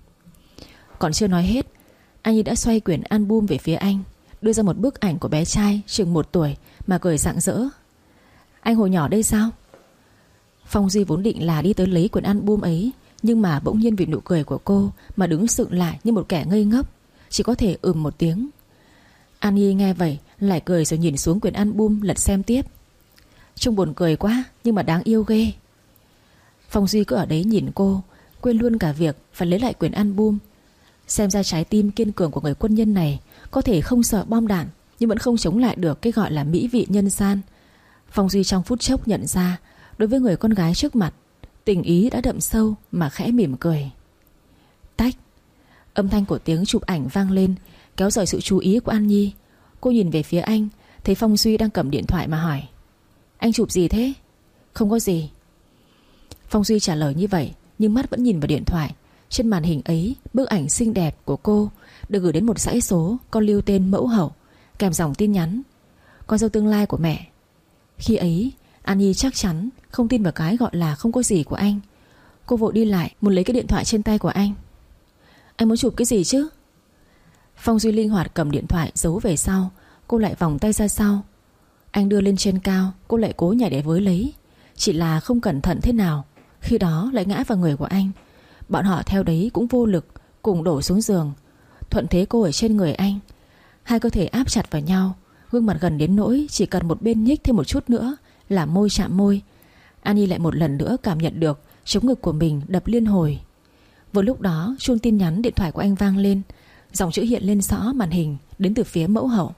Còn chưa nói hết, anh ấy đã xoay quyển album về phía anh, đưa ra một bức ảnh của bé trai chừng một tuổi mà cười rạng rỡ. Anh hồi nhỏ đây sao? Phong Duy vốn định là đi tới lấy quyển album ấy, nhưng mà bỗng nhiên vì nụ cười của cô mà đứng sững lại như một kẻ ngây ngốc, chỉ có thể ừm một tiếng. An Nhi nghe vậy lại cười rồi nhìn xuống quyển album lật xem tiếp. Trông buồn cười quá nhưng mà đáng yêu ghê. Phong Duy cứ ở đấy nhìn cô, quên luôn cả việc phải lấy lại quyển album. Xem ra trái tim kiên cường của người quân nhân này có thể không sợ bom đạn, nhưng vẫn không chống lại được cái gọi là mỹ vị nhân gian. Phong Duy trong phút chốc nhận ra, đối với người con gái trước mặt, tình ý đã đậm sâu mà khẽ mỉm cười. Tách. Âm thanh của tiếng chụp ảnh vang lên, kéo rời sự chú ý của An Nhi. Cô nhìn về phía anh, thấy Phong Duy đang cầm điện thoại mà hỏi: Anh chụp gì thế? Không có gì. Phong Duy trả lời như vậy, nhưng mắt vẫn nhìn vào điện thoại. Trên màn hình ấy, bức ảnh xinh đẹp của cô được gửi đến một dãy số có lưu tên mẫu hậu, kèm dòng tin nhắn: Con dâu tương lai của mẹ. Khi ấy An Nhi chắc chắn không tin vào cái gọi là không có gì của anh. Cô vội đi lại muốn lấy cái điện thoại trên tay của anh. Anh muốn chụp cái gì chứ? Phong Duy linh hoạt cầm điện thoại giấu về sau. Cô lại vòng tay ra sau. Anh đưa lên trên cao, cô lại cố nhảy để với lấy. Chỉ là không cẩn thận thế nào, khi đó lại ngã vào người của anh. Bọn họ theo đấy cũng vô lực, cùng đổ xuống giường. Thuận thế cô ở trên người anh. Hai cơ thể áp chặt vào nhau, gương mặt gần đến nỗi chỉ cần một bên nhích thêm một chút nữa là môi chạm môi. An Nhi lại một lần nữa cảm nhận được chống ngực của mình đập liên hồi. Vừa lúc đó chuông tin nhắn điện thoại của anh vang lên. Dòng chữ hiện lên rõ màn hình, đến từ phía mẫu hậu: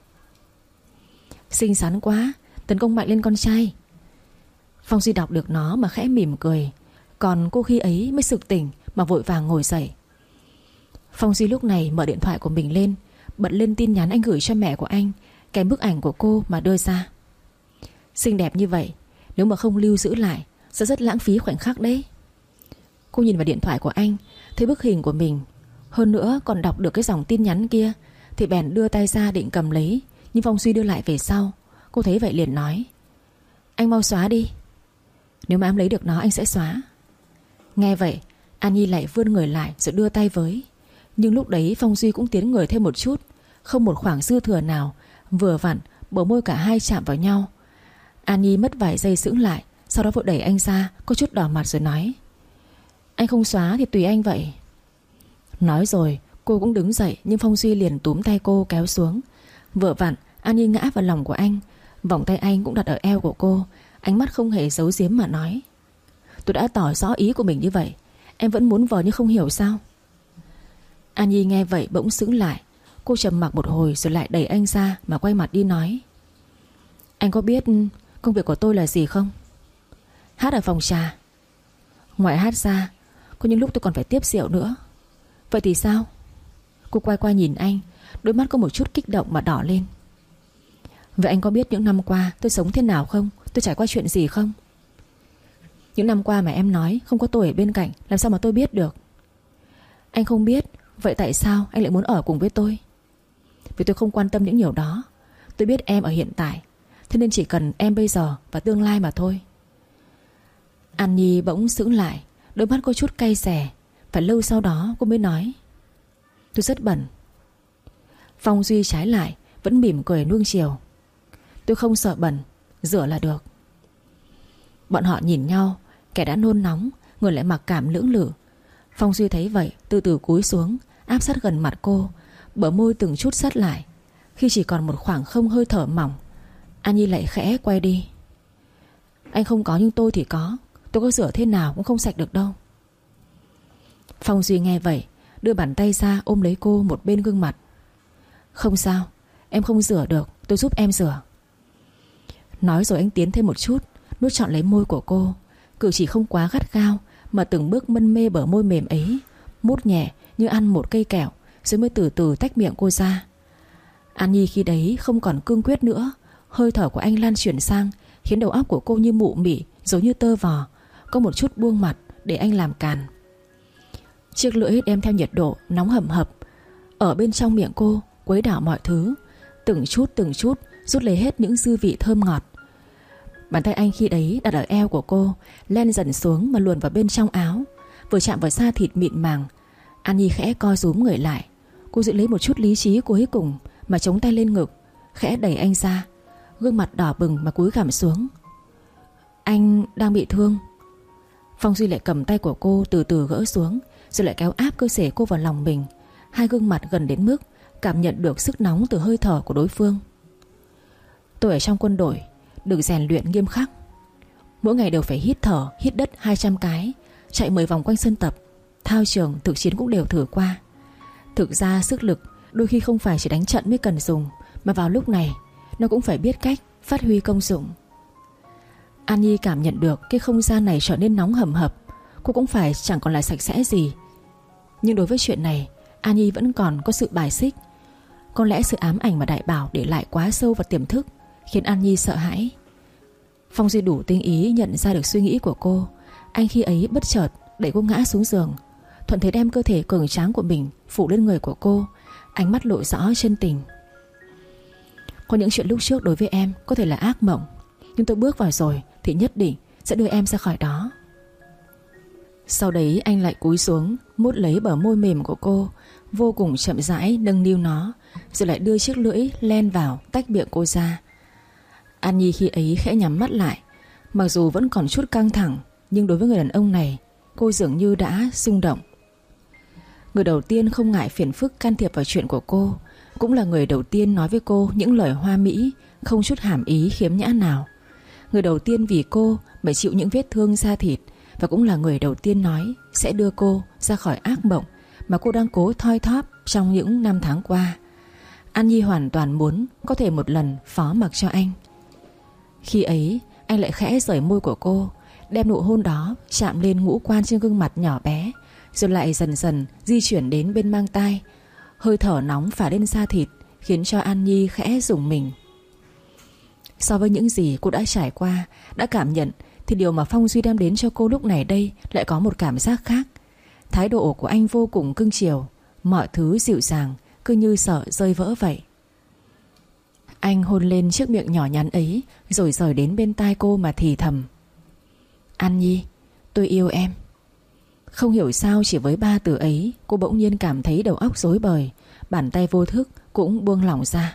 Xinh xắn quá, tấn công mạnh lên con trai. Phong Duy đọc được nó mà khẽ mỉm cười. Còn cô khi ấy mới sực tỉnh mà vội vàng ngồi dậy. Phong Duy lúc này mở điện thoại của mình lên, bật lên tin nhắn anh gửi cho mẹ của anh, kèm bức ảnh của cô mà đưa ra. Xinh đẹp như vậy, nếu mà không lưu giữ lại sẽ rất lãng phí khoảnh khắc đấy. Cô nhìn vào điện thoại của anh, thấy bức hình của mình, hơn nữa còn đọc được cái dòng tin nhắn kia, thì bèn đưa tay ra định cầm lấy. Nhưng Phong Duy đưa lại về sau. Cô thấy vậy liền nói: Anh mau xóa đi. Nếu mà em lấy được nó anh sẽ xóa. Nghe vậy An Nhi lại vươn người lại rồi đưa tay với. Nhưng lúc đấy Phong Duy cũng tiến người thêm một chút, không một khoảng dư thừa nào. Vừa vặn bờ môi cả hai chạm vào nhau. An Nhi mất vài giây sững lại, sau đó vội đẩy anh ra, có chút đỏ mặt rồi nói: Anh không xóa thì tùy anh vậy. Nói rồi cô cũng đứng dậy, nhưng Phong Duy liền túm tay cô kéo xuống. Vừa vặn An Nhi ngã vào lòng của anh, vòng tay anh cũng đặt ở eo của cô. Ánh mắt không hề giấu giếm mà nói: Tôi đã tỏ rõ ý của mình như vậy, em vẫn muốn vờ như không hiểu sao? An Nhi nghe vậy bỗng sững lại. Cô trầm mặc một hồi rồi lại đẩy anh ra mà quay mặt đi nói: Anh có biết công việc của tôi là gì không? Hát ở phòng trà. Ngoài hát ra, có những lúc tôi còn phải tiếp rượu nữa. Vậy thì sao? Cô quay qua nhìn anh, đôi mắt có một chút kích động mà đỏ lên. Vậy anh có biết những năm qua tôi sống thế nào không? Tôi trải qua chuyện gì không? Những năm qua mà em nói không có tôi ở bên cạnh, làm sao mà tôi biết được? Anh không biết, vậy tại sao anh lại muốn ở cùng với tôi? Vì tôi không quan tâm những điều đó. Tôi biết em ở hiện tại, thế nên chỉ cần em bây giờ và tương lai mà thôi. An Nhi bỗng sững lại, đôi mắt có chút cay xè. Phải lâu sau đó cô mới nói: Tôi rất bẩn. Phong Duy trái lại vẫn mỉm cười nuông chiều: Tôi không sợ bẩn, rửa là được. Bọn họ nhìn nhau, kẻ đã nôn nóng, người lại mặc cảm lưỡng lự. Phong Duy thấy vậy từ từ cúi xuống, áp sát gần mặt cô, bờ môi từng chút sát lại. Khi chỉ còn một khoảng không hơi thở mỏng, An Nhi lại khẽ quay đi: Anh không có nhưng tôi thì có. Tôi có rửa thế nào cũng không sạch được đâu. Phong Duy nghe vậy đưa bàn tay ra ôm lấy cô một bên gương mặt: Không sao, em không rửa được, tôi giúp em rửa. Nói rồi anh tiến thêm một chút, nuốt trọn lấy môi của cô. Cử chỉ không quá gắt gao, mà từng bước mân mê bờ môi mềm ấy, mút nhẹ như ăn một cây kẹo, rồi mới từ từ tách miệng cô ra. An Nhi khi đấy không còn cương quyết nữa. Hơi thở của anh lan chuyển sang, khiến đầu óc của cô như mụ mị, giống như tơ vò. Có một chút buông mặt để anh làm càn. Chiếc lưỡi đem theo nhiệt độ nóng hầm hập ở bên trong miệng cô, quấy đảo mọi thứ, từng chút từng chút rút lấy hết những dư vị thơm ngọt. Bàn tay anh khi đấy đặt ở eo của cô, len dần xuống mà luồn vào bên trong áo. Vừa chạm vào da thịt mịn màng, An Nhi khẽ co rúm người lại. Cô giữ lấy một chút lý trí cuối cùng mà chống tay lên ngực, khẽ đẩy anh ra, gương mặt đỏ bừng mà cúi gằm xuống. Anh đang bị thương. Phong Duy lại cầm tay của cô từ từ gỡ xuống, rồi lại kéo áp cơ thể cô vào lòng mình. Hai gương mặt gần đến mức cảm nhận được sức nóng từ hơi thở của đối phương. Tôi ở trong quân đội được rèn luyện nghiêm khắc. Mỗi ngày đều phải hít thở, hít đất hai trăm cái, chạy mười vòng quanh sân tập. Thao trường, thực chiến cũng đều thử qua. Thực ra sức lực đôi khi không phải chỉ đánh trận mới cần dùng, mà vào lúc này nó cũng phải biết cách phát huy công dụng. An Nhi cảm nhận được cái không gian này trở nên nóng hầm hập. Cô cũng phải chẳng còn là sạch sẽ gì, nhưng đối với chuyện này An Nhi vẫn còn có sự bài xích. Có lẽ sự ám ảnh mà Đại Bảo để lại quá sâu vào tiềm thức, khiến An Nhi sợ hãi. Phong Duy đủ tinh ý nhận ra được suy nghĩ của cô. Anh khi ấy bất chợt đẩy cô ngã xuống giường, thuận thế đem cơ thể cường tráng của mình phủ lên người của cô, ánh mắt lộ rõ chân tình. Có những chuyện lúc trước đối với em có thể là ác mộng, nhưng tôi bước vào rồi thì nhất định sẽ đưa em ra khỏi đó. Sau đấy anh lại cúi xuống, mút lấy bờ môi mềm của cô, vô cùng chậm rãi nâng niu nó, rồi lại đưa chiếc lưỡi len vào tách miệng cô ra. An Nhi khi ấy khẽ nhắm mắt lại. Mặc dù vẫn còn chút căng thẳng, nhưng đối với người đàn ông này, cô dường như đã rung động. Người đầu tiên không ngại phiền phức can thiệp vào chuyện của cô, cũng là người đầu tiên nói với cô những lời hoa mỹ, không chút hàm ý khiếm nhã nào. Người đầu tiên vì cô mà chịu những vết thương da thịt, và cũng là người đầu tiên nói sẽ đưa cô ra khỏi ác mộng mà cô đang cố thoi thóp trong những năm tháng qua. An Nhi hoàn toàn muốn có thể một lần phó mặc cho anh. Khi ấy anh lại khẽ rời môi của cô, đem nụ hôn đó chạm lên ngũ quan trên gương mặt nhỏ bé, rồi lại dần dần di chuyển đến bên mang tai. Hơi thở nóng phả lên da thịt khiến cho An Nhi khẽ rùng mình. So với những gì cô đã trải qua, đã cảm nhận, thì điều mà Phong Duy đem đến cho cô lúc này đây lại có một cảm giác khác. Thái độ của anh vô cùng cưng chiều, mọi thứ dịu dàng, cứ như sợ rơi vỡ vậy. Anh hôn lên chiếc miệng nhỏ nhắn ấy, rồi rời đến bên tai cô mà thì thầm: An Nhi, tôi yêu em. Không hiểu sao chỉ với ba từ ấy, cô bỗng nhiên cảm thấy đầu óc rối bời, bàn tay vô thức cũng buông lỏng ra.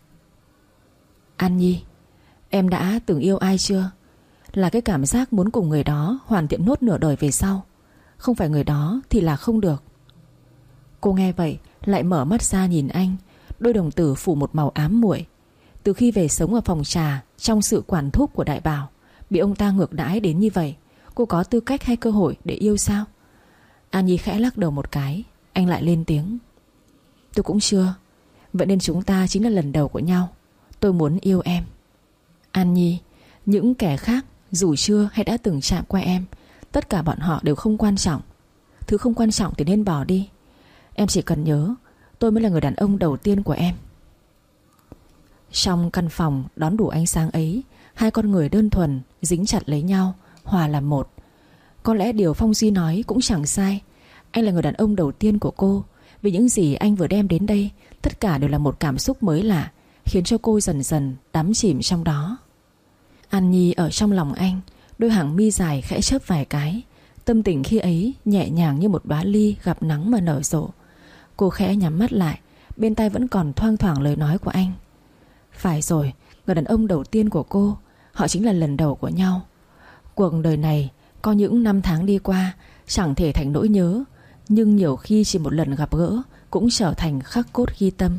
An Nhi, em đã từng yêu ai chưa? Là cái cảm giác muốn cùng người đó hoàn thiện nốt nửa đời về sau. Không phải người đó thì là không được. Cô nghe vậy lại mở mắt ra nhìn anh, đôi đồng tử phủ một màu ám muội. Từ khi về sống ở phòng trà trong sự quản thúc của Đại Bảo, bị ông ta ngược đãi đến như vậy, cô có tư cách hay cơ hội để yêu sao? An Nhi khẽ lắc đầu một cái. Anh lại lên tiếng: Tôi cũng chưa. Vậy nên chúng ta chính là lần đầu của nhau. Tôi muốn yêu em. An Nhi, những kẻ khác dù chưa hay đã từng chạm qua em, tất cả bọn họ đều không quan trọng. Thứ không quan trọng thì nên bỏ đi. Em chỉ cần nhớ, tôi mới là người đàn ông đầu tiên của em. Trong căn phòng đón đủ ánh sáng ấy, hai con người đơn thuần dính chặt lấy nhau, hòa làm một. Có lẽ điều Phong Duy nói cũng chẳng sai. Anh là người đàn ông đầu tiên của cô. Vì những gì anh vừa đem đến đây, tất cả đều là một cảm xúc mới lạ, khiến cho cô dần dần đắm chìm trong đó. An Nhi ở trong lòng anh, đôi hàng mi dài khẽ chớp vài cái. Tâm tình khi ấy nhẹ nhàng như một đóa ly gặp nắng mà nở rộ. Cô khẽ nhắm mắt lại, bên tai vẫn còn thoang thoảng lời nói của anh. Phải rồi, người đàn ông đầu tiên của cô, họ chính là lần đầu của nhau. Cuộc đời này có những năm tháng đi qua chẳng thể thành nỗi nhớ, nhưng nhiều khi chỉ một lần gặp gỡ cũng trở thành khắc cốt ghi tâm.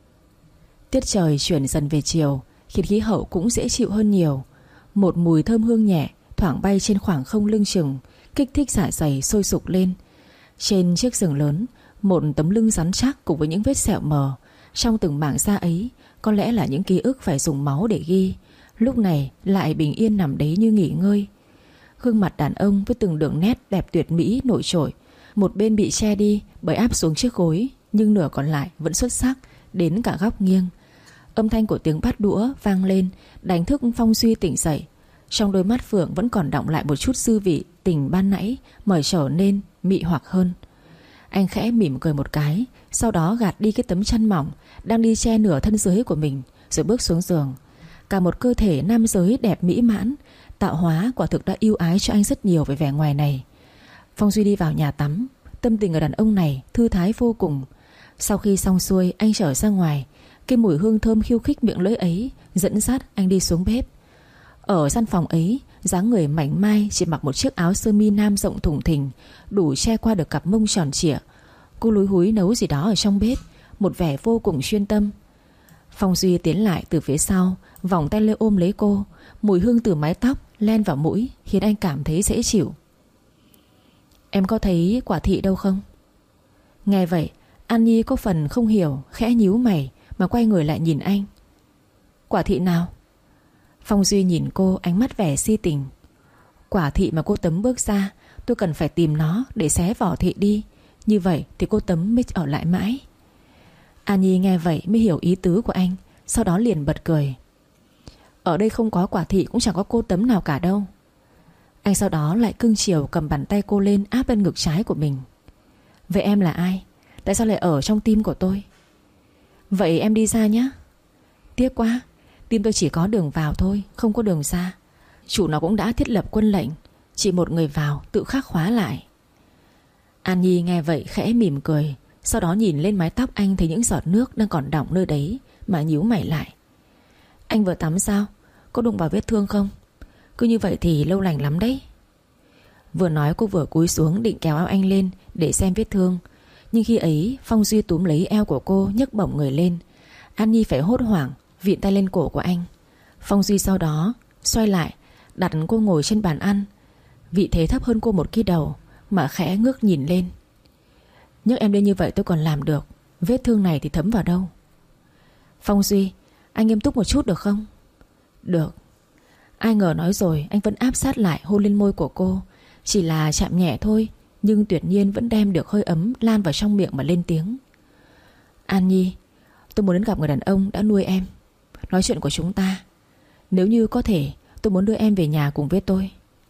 Tiết trời chuyển dần về chiều, khiến khí hậu cũng dễ chịu hơn nhiều. Một mùi thơm hương nhẹ thoảng bay trên khoảng không lưng chừng, kích thích dạ dày sôi sục lên. Trên chiếc giường lớn, một tấm lưng rắn chắc cùng với những vết sẹo mờ. Trong từng mảng da ấy có lẽ là những ký ức phải dùng máu để ghi, lúc này lại bình yên nằm đấy như nghỉ ngơi. Gương mặt đàn ông với từng đường nét đẹp tuyệt mỹ nổi trội, một bên bị che đi bởi áp xuống chiếc gối, nhưng nửa còn lại vẫn xuất sắc đến cả góc nghiêng. Âm thanh của tiếng bát đũa vang lên, đánh thức Phong Duy tỉnh dậy. Trong đôi mắt Phượng vẫn còn đọng lại một chút dư vị tình ban nãy, mở trở nên mị hoặc hơn. Anh khẽ mỉm cười một cái, sau đó gạt đi cái tấm chăn mỏng đang đi che nửa thân dưới của mình, rồi bước xuống giường. Cả một cơ thể nam giới đẹp mỹ mãn, tạo hóa quả thực đã ưu ái cho anh rất nhiều về vẻ ngoài này. Phong Duy đi vào nhà tắm, tâm tình người đàn ông này thư thái vô cùng. Sau khi xong xuôi, anh trở ra ngoài. Cái mùi hương thơm khiêu khích miệng lưỡi ấy dẫn dắt anh đi xuống bếp. Ở gian phòng ấy, dáng người mảnh mai chỉ mặc một chiếc áo sơ mi nam rộng thùng thình, đủ che qua được cặp mông tròn trịa. Cô lúi húi nấu gì đó ở trong bếp, một vẻ vô cùng chuyên tâm. Phong Duy tiến lại từ phía sau, vòng tay lên ôm lấy cô. Mùi hương từ mái tóc len vào mũi khiến anh cảm thấy dễ chịu. Em có thấy quả thị đâu không? Nghe vậy, An Nhi có phần không hiểu, khẽ nhíu mày mà quay người lại nhìn anh. Quả thị nào? Phong Duy nhìn cô, ánh mắt vẻ si tình. Quả thị mà cô Tấm bước ra, tôi cần phải tìm nó để xé vỏ thị đi. Như vậy thì cô Tấm mới ở lại mãi. An Nhi nghe vậy mới hiểu ý tứ của anh, sau đó liền bật cười. Ở đây không có quả thị cũng chẳng có cô Tấm nào cả đâu. Anh sau đó lại cưng chiều cầm bàn tay cô lên áp lên ngực trái của mình. Vậy em là ai? Tại sao lại ở trong tim của tôi? Vậy em đi ra nhé. Tiếc quá, tim tôi chỉ có đường vào thôi, không có đường ra. Chủ nó cũng đã thiết lập quân lệnh, chỉ một người vào tự khắc khóa lại. An Nhi nghe vậy khẽ mỉm cười, sau đó nhìn lên mái tóc anh thấy những giọt nước đang còn đọng nơi đấy mà nhíu mày lại. Anh vừa tắm sao? Có đụng vào vết thương không? Cứ như vậy thì lâu lành lắm đấy. Vừa nói cô vừa cúi xuống định kéo áo anh lên để xem vết thương. Nhưng khi ấy Phong Duy túm lấy eo của cô nhấc bổng người lên. An Nhi phải hốt hoảng vịn tay lên cổ của anh. Phong Duy sau đó xoay lại đặt cô ngồi trên bàn ăn, vị thế thấp hơn cô một cái đầu, mà khẽ ngước nhìn lên. Nhấc em lên như vậy tôi còn làm được, vết thương này thì thấm vào đâu. Phong Duy, anh nghiêm túc một chút được không? Được. Ai ngờ nói rồi anh vẫn áp sát lại hôn lên môi của cô. Chỉ là chạm nhẹ thôi, nhưng tuyệt nhiên vẫn đem được hơi ấm lan vào trong miệng mà lên tiếng. An Nhi, tôi muốn đến gặp người đàn ông đã nuôi em, nói chuyện của chúng ta. Nếu như có thể, tôi muốn đưa em về nhà cùng với tôi.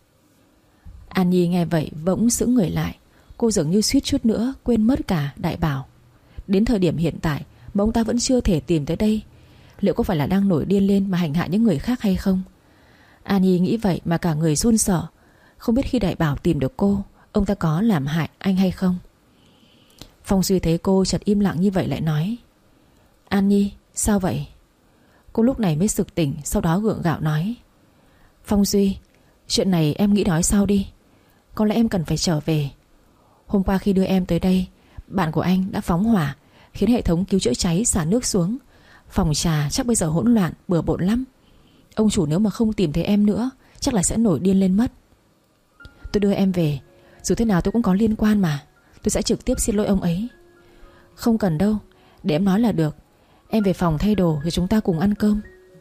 An Nhi nghe vậy bỗng sững người lại. Cô dường như suýt chút nữa quên mất cả Đại Bảo. Đến thời điểm hiện tại mà ông ta vẫn chưa thể tìm tới đây. Liệu có phải là đang nổi điên lên mà hành hạ những người khác hay không? An Nhi nghĩ vậy mà cả người run sợ. Không biết khi Đại Bảo tìm được cô, ông ta có làm hại anh hay không? Phong Duy thấy cô chợt im lặng như vậy lại nói. An Nhi, sao vậy? Cô lúc này mới sực tỉnh, sau đó gượng gạo nói. Phong Duy, chuyện này em nghĩ nói sau đi. Có lẽ em cần phải trở về. Hôm qua khi đưa em tới đây, bạn của anh đã phóng hỏa, khiến hệ thống cứu chữa cháy xả nước xuống. Phòng trà chắc bây giờ hỗn loạn, bừa bộn lắm. Ông chủ nếu mà không tìm thấy em nữa, chắc là sẽ nổi điên lên mất. Tôi đưa em về, dù thế nào tôi cũng có liên quan mà. Tôi sẽ trực tiếp xin lỗi ông ấy. Không cần đâu, để em nói là được. Em về phòng thay đồ rồi chúng ta cùng ăn cơm.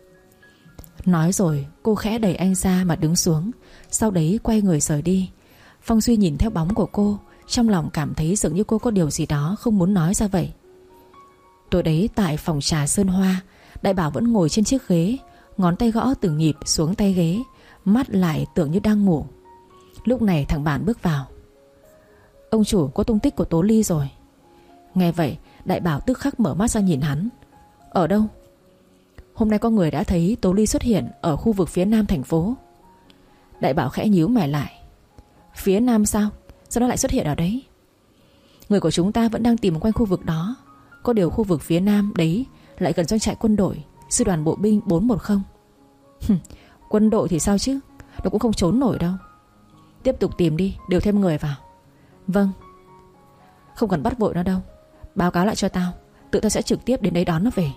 Nói rồi cô khẽ đẩy anh ra mà đứng xuống, sau đấy quay người rời đi. Phong Duy nhìn theo bóng của cô, trong lòng cảm thấy dường như cô có điều gì đó không muốn nói ra vậy. Tối đấy tại phòng trà Sơn Hoa, Đại Bảo vẫn ngồi trên chiếc ghế, ngón tay gõ từng nhịp xuống tay ghế, mắt lại tưởng như đang ngủ. Lúc này thằng bạn bước vào. Ông chủ có tung tích của Tố Ly rồi. Nghe vậy Đại Bảo tức khắc mở mắt ra nhìn hắn. Ở đâu? Hôm nay có người đã thấy Tố Ly xuất hiện ở khu vực phía nam thành phố. Đại Bảo khẽ nhíu mày lại. Phía nam sao? Sao nó lại xuất hiện ở đấy? Người của chúng ta vẫn đang tìm quanh khu vực đó. Có điều khu vực phía nam đấy lại gần doanh trại quân đội, sư đoàn bộ binh bốn một không. Quân đội thì sao chứ, nó cũng không trốn nổi đâu. Tiếp tục tìm đi, điều thêm người vào. Vâng. Không cần bắt vội nó đâu, báo cáo lại cho tao, tự tao sẽ trực tiếp đến đấy đón nó về.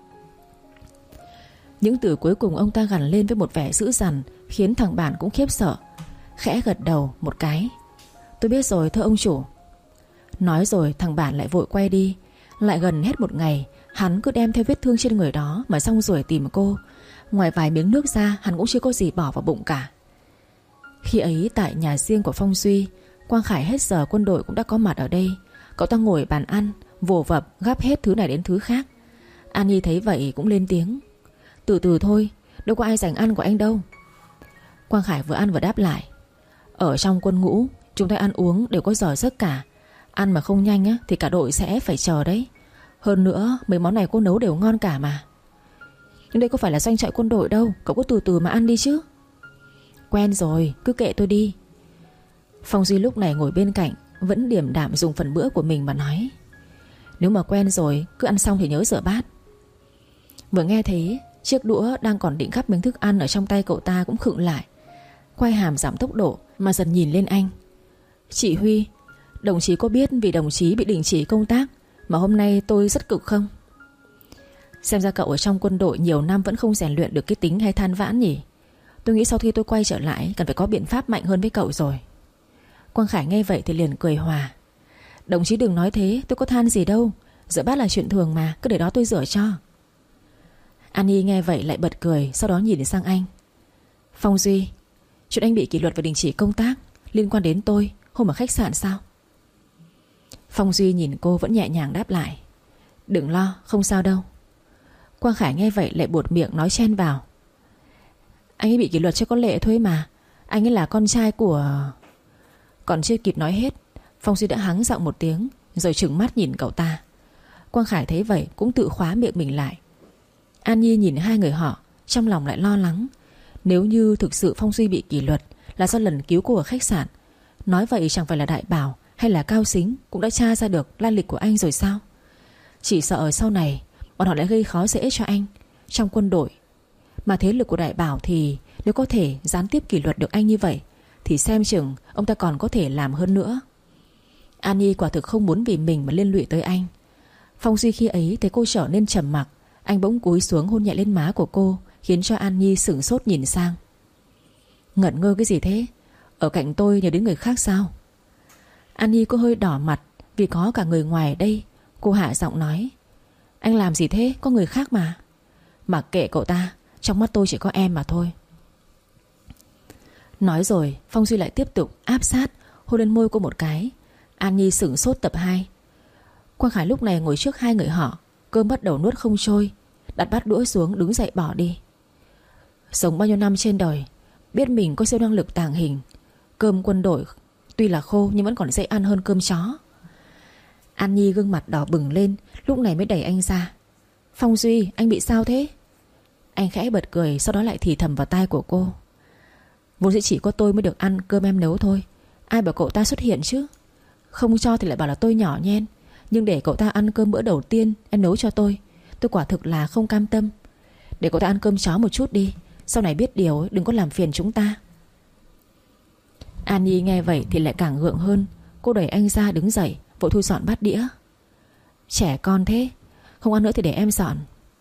Những từ cuối cùng ông ta gằn lên với một vẻ dữ dằn, khiến thằng bạn cũng khiếp sợ. Khẽ gật đầu một cái. Tôi biết rồi thưa ông chủ. Nói rồi thằng bạn lại vội quay đi. Lại gần hết một ngày hắn cứ đem theo vết thương trên người đó mà xong rồi tìm cô. Ngoài vài miếng nước ra, hắn cũng chưa có gì bỏ vào bụng cả. Khi ấy tại nhà riêng của Phong Duy, Quang Khải hết giờ quân đội cũng đã có mặt ở đây. Cậu ta ngồi bàn ăn, vồ vập gắp hết thứ này đến thứ khác. An Nhi thấy vậy cũng lên tiếng. Từ từ thôi, đâu có ai giành ăn của anh đâu. Quang Khải vừa ăn vừa đáp lại. Ở trong quân ngũ, chúng ta ăn uống đều có giờ giấc cả. Ăn mà không nhanh á, thì cả đội sẽ phải chờ đấy. Hơn nữa mấy món này cô nấu đều ngon cả mà. Nhưng đây có phải là doanh trại quân đội đâu, cậu cứ từ từ mà ăn đi chứ. Quen rồi, cứ kệ tôi đi. Phong Duy lúc này ngồi bên cạnh, vẫn điềm đạm dùng phần bữa của mình mà nói. Nếu mà quen rồi, cứ ăn xong thì nhớ rửa bát. Vừa nghe thấy chiếc đũa đang còn định gắp miếng thức ăn ở trong tay cậu ta cũng khựng lại, quay hàm giảm tốc độ mà dần nhìn lên anh. Chị Huy, đồng chí có biết vì đồng chí bị đình chỉ công tác mà hôm nay tôi rất cực không? Xem ra cậu ở trong quân đội nhiều năm vẫn không rèn luyện được cái tính hay than vãn nhỉ. Tôi nghĩ sau khi tôi quay trở lại cần phải có biện pháp mạnh hơn với cậu rồi. Quang Khải nghe vậy thì liền cười hòa. Đồng chí đừng nói thế, tôi có than gì đâu. Rửa bát là chuyện thường mà, cứ để đó tôi rửa cho. An Nhi nghe vậy lại bật cười, sau đó nhìn sang anh. Phong Duy, chuyện anh bị kỷ luật và đình chỉ công tác liên quan đến tôi hôm ở khách sạn sao? Phong Duy nhìn cô vẫn nhẹ nhàng đáp lại. Đừng lo, không sao đâu. Quang Khải nghe vậy lại buột miệng nói chen vào. Anh ấy bị kỷ luật cho có lệ thôi mà. Anh ấy là con trai của... Còn chưa kịp nói hết, Phong Duy đã hắng giọng một tiếng rồi trừng mắt nhìn cậu ta. Quang Khải thấy vậy cũng tự khóa miệng mình lại. An Nhi nhìn hai người họ, trong lòng lại lo lắng. Nếu như thực sự Phong Duy bị kỷ luật là do lần cứu cô ở khách sạn, nói vậy chẳng phải là Đại Bảo hay là Cao Sính cũng đã tra ra được lai lịch của anh rồi sao? Chỉ sợ sau này bọn họ lại gây khó dễ cho anh trong quân đội. Mà thế lực của Đại Bảo thì nếu có thể gián tiếp kỷ luật được anh như vậy thì xem chừng ông ta còn có thể làm hơn nữa. An Nhi quả thực không muốn vì mình mà liên lụy tới anh. Phong Duy khi ấy thấy cô trở nên trầm mặc, anh bỗng cúi xuống hôn nhẹ lên má của cô, khiến cho An Nhi sửng sốt nhìn sang. Ngẩn ngơ cái gì thế? Ở cạnh tôi nhớ đến người khác sao? An Nhi có hơi đỏ mặt vì có cả người ngoài ở đây. Cô hạ giọng nói. Anh làm gì thế? Có người khác mà. Mặc kệ cậu ta, trong mắt tôi chỉ có em mà thôi. Nói rồi Phong Duy lại tiếp tục áp sát, hôn lên môi cô một cái. An Nhi sửng sốt tập hai. Quang Khải lúc này ngồi trước hai người họ, cơm bắt đầu nuốt không trôi, đặt bát đũa xuống đứng dậy bỏ đi. Sống bao nhiêu năm trên đời, biết mình có siêu năng lực tàng hình. Cơm quân đội tuy là khô nhưng vẫn còn dễ ăn hơn cơm chó. An Nhi gương mặt đỏ bừng lên, lúc này mới đẩy anh ra. Phong Duy, anh bị sao thế? Anh khẽ bật cười, sau đó lại thì thầm vào tai của cô. Vốn dĩ chỉ có tôi mới được ăn cơm em nấu thôi. Ai bảo cậu ta xuất hiện chứ? Không cho thì lại bảo là tôi nhỏ nhen. Nhưng để cậu ta ăn cơm bữa đầu tiên em nấu cho tôi, tôi quả thực là không cam tâm. Để cậu ta ăn cơm chó một chút đi, sau này biết điều đừng có làm phiền chúng ta. An Nhi nghe vậy thì lại càng gượng hơn. Cô đẩy anh ra đứng dậy, vội thu dọn bát đĩa. Trẻ con thế, không ăn nữa thì để em dọn.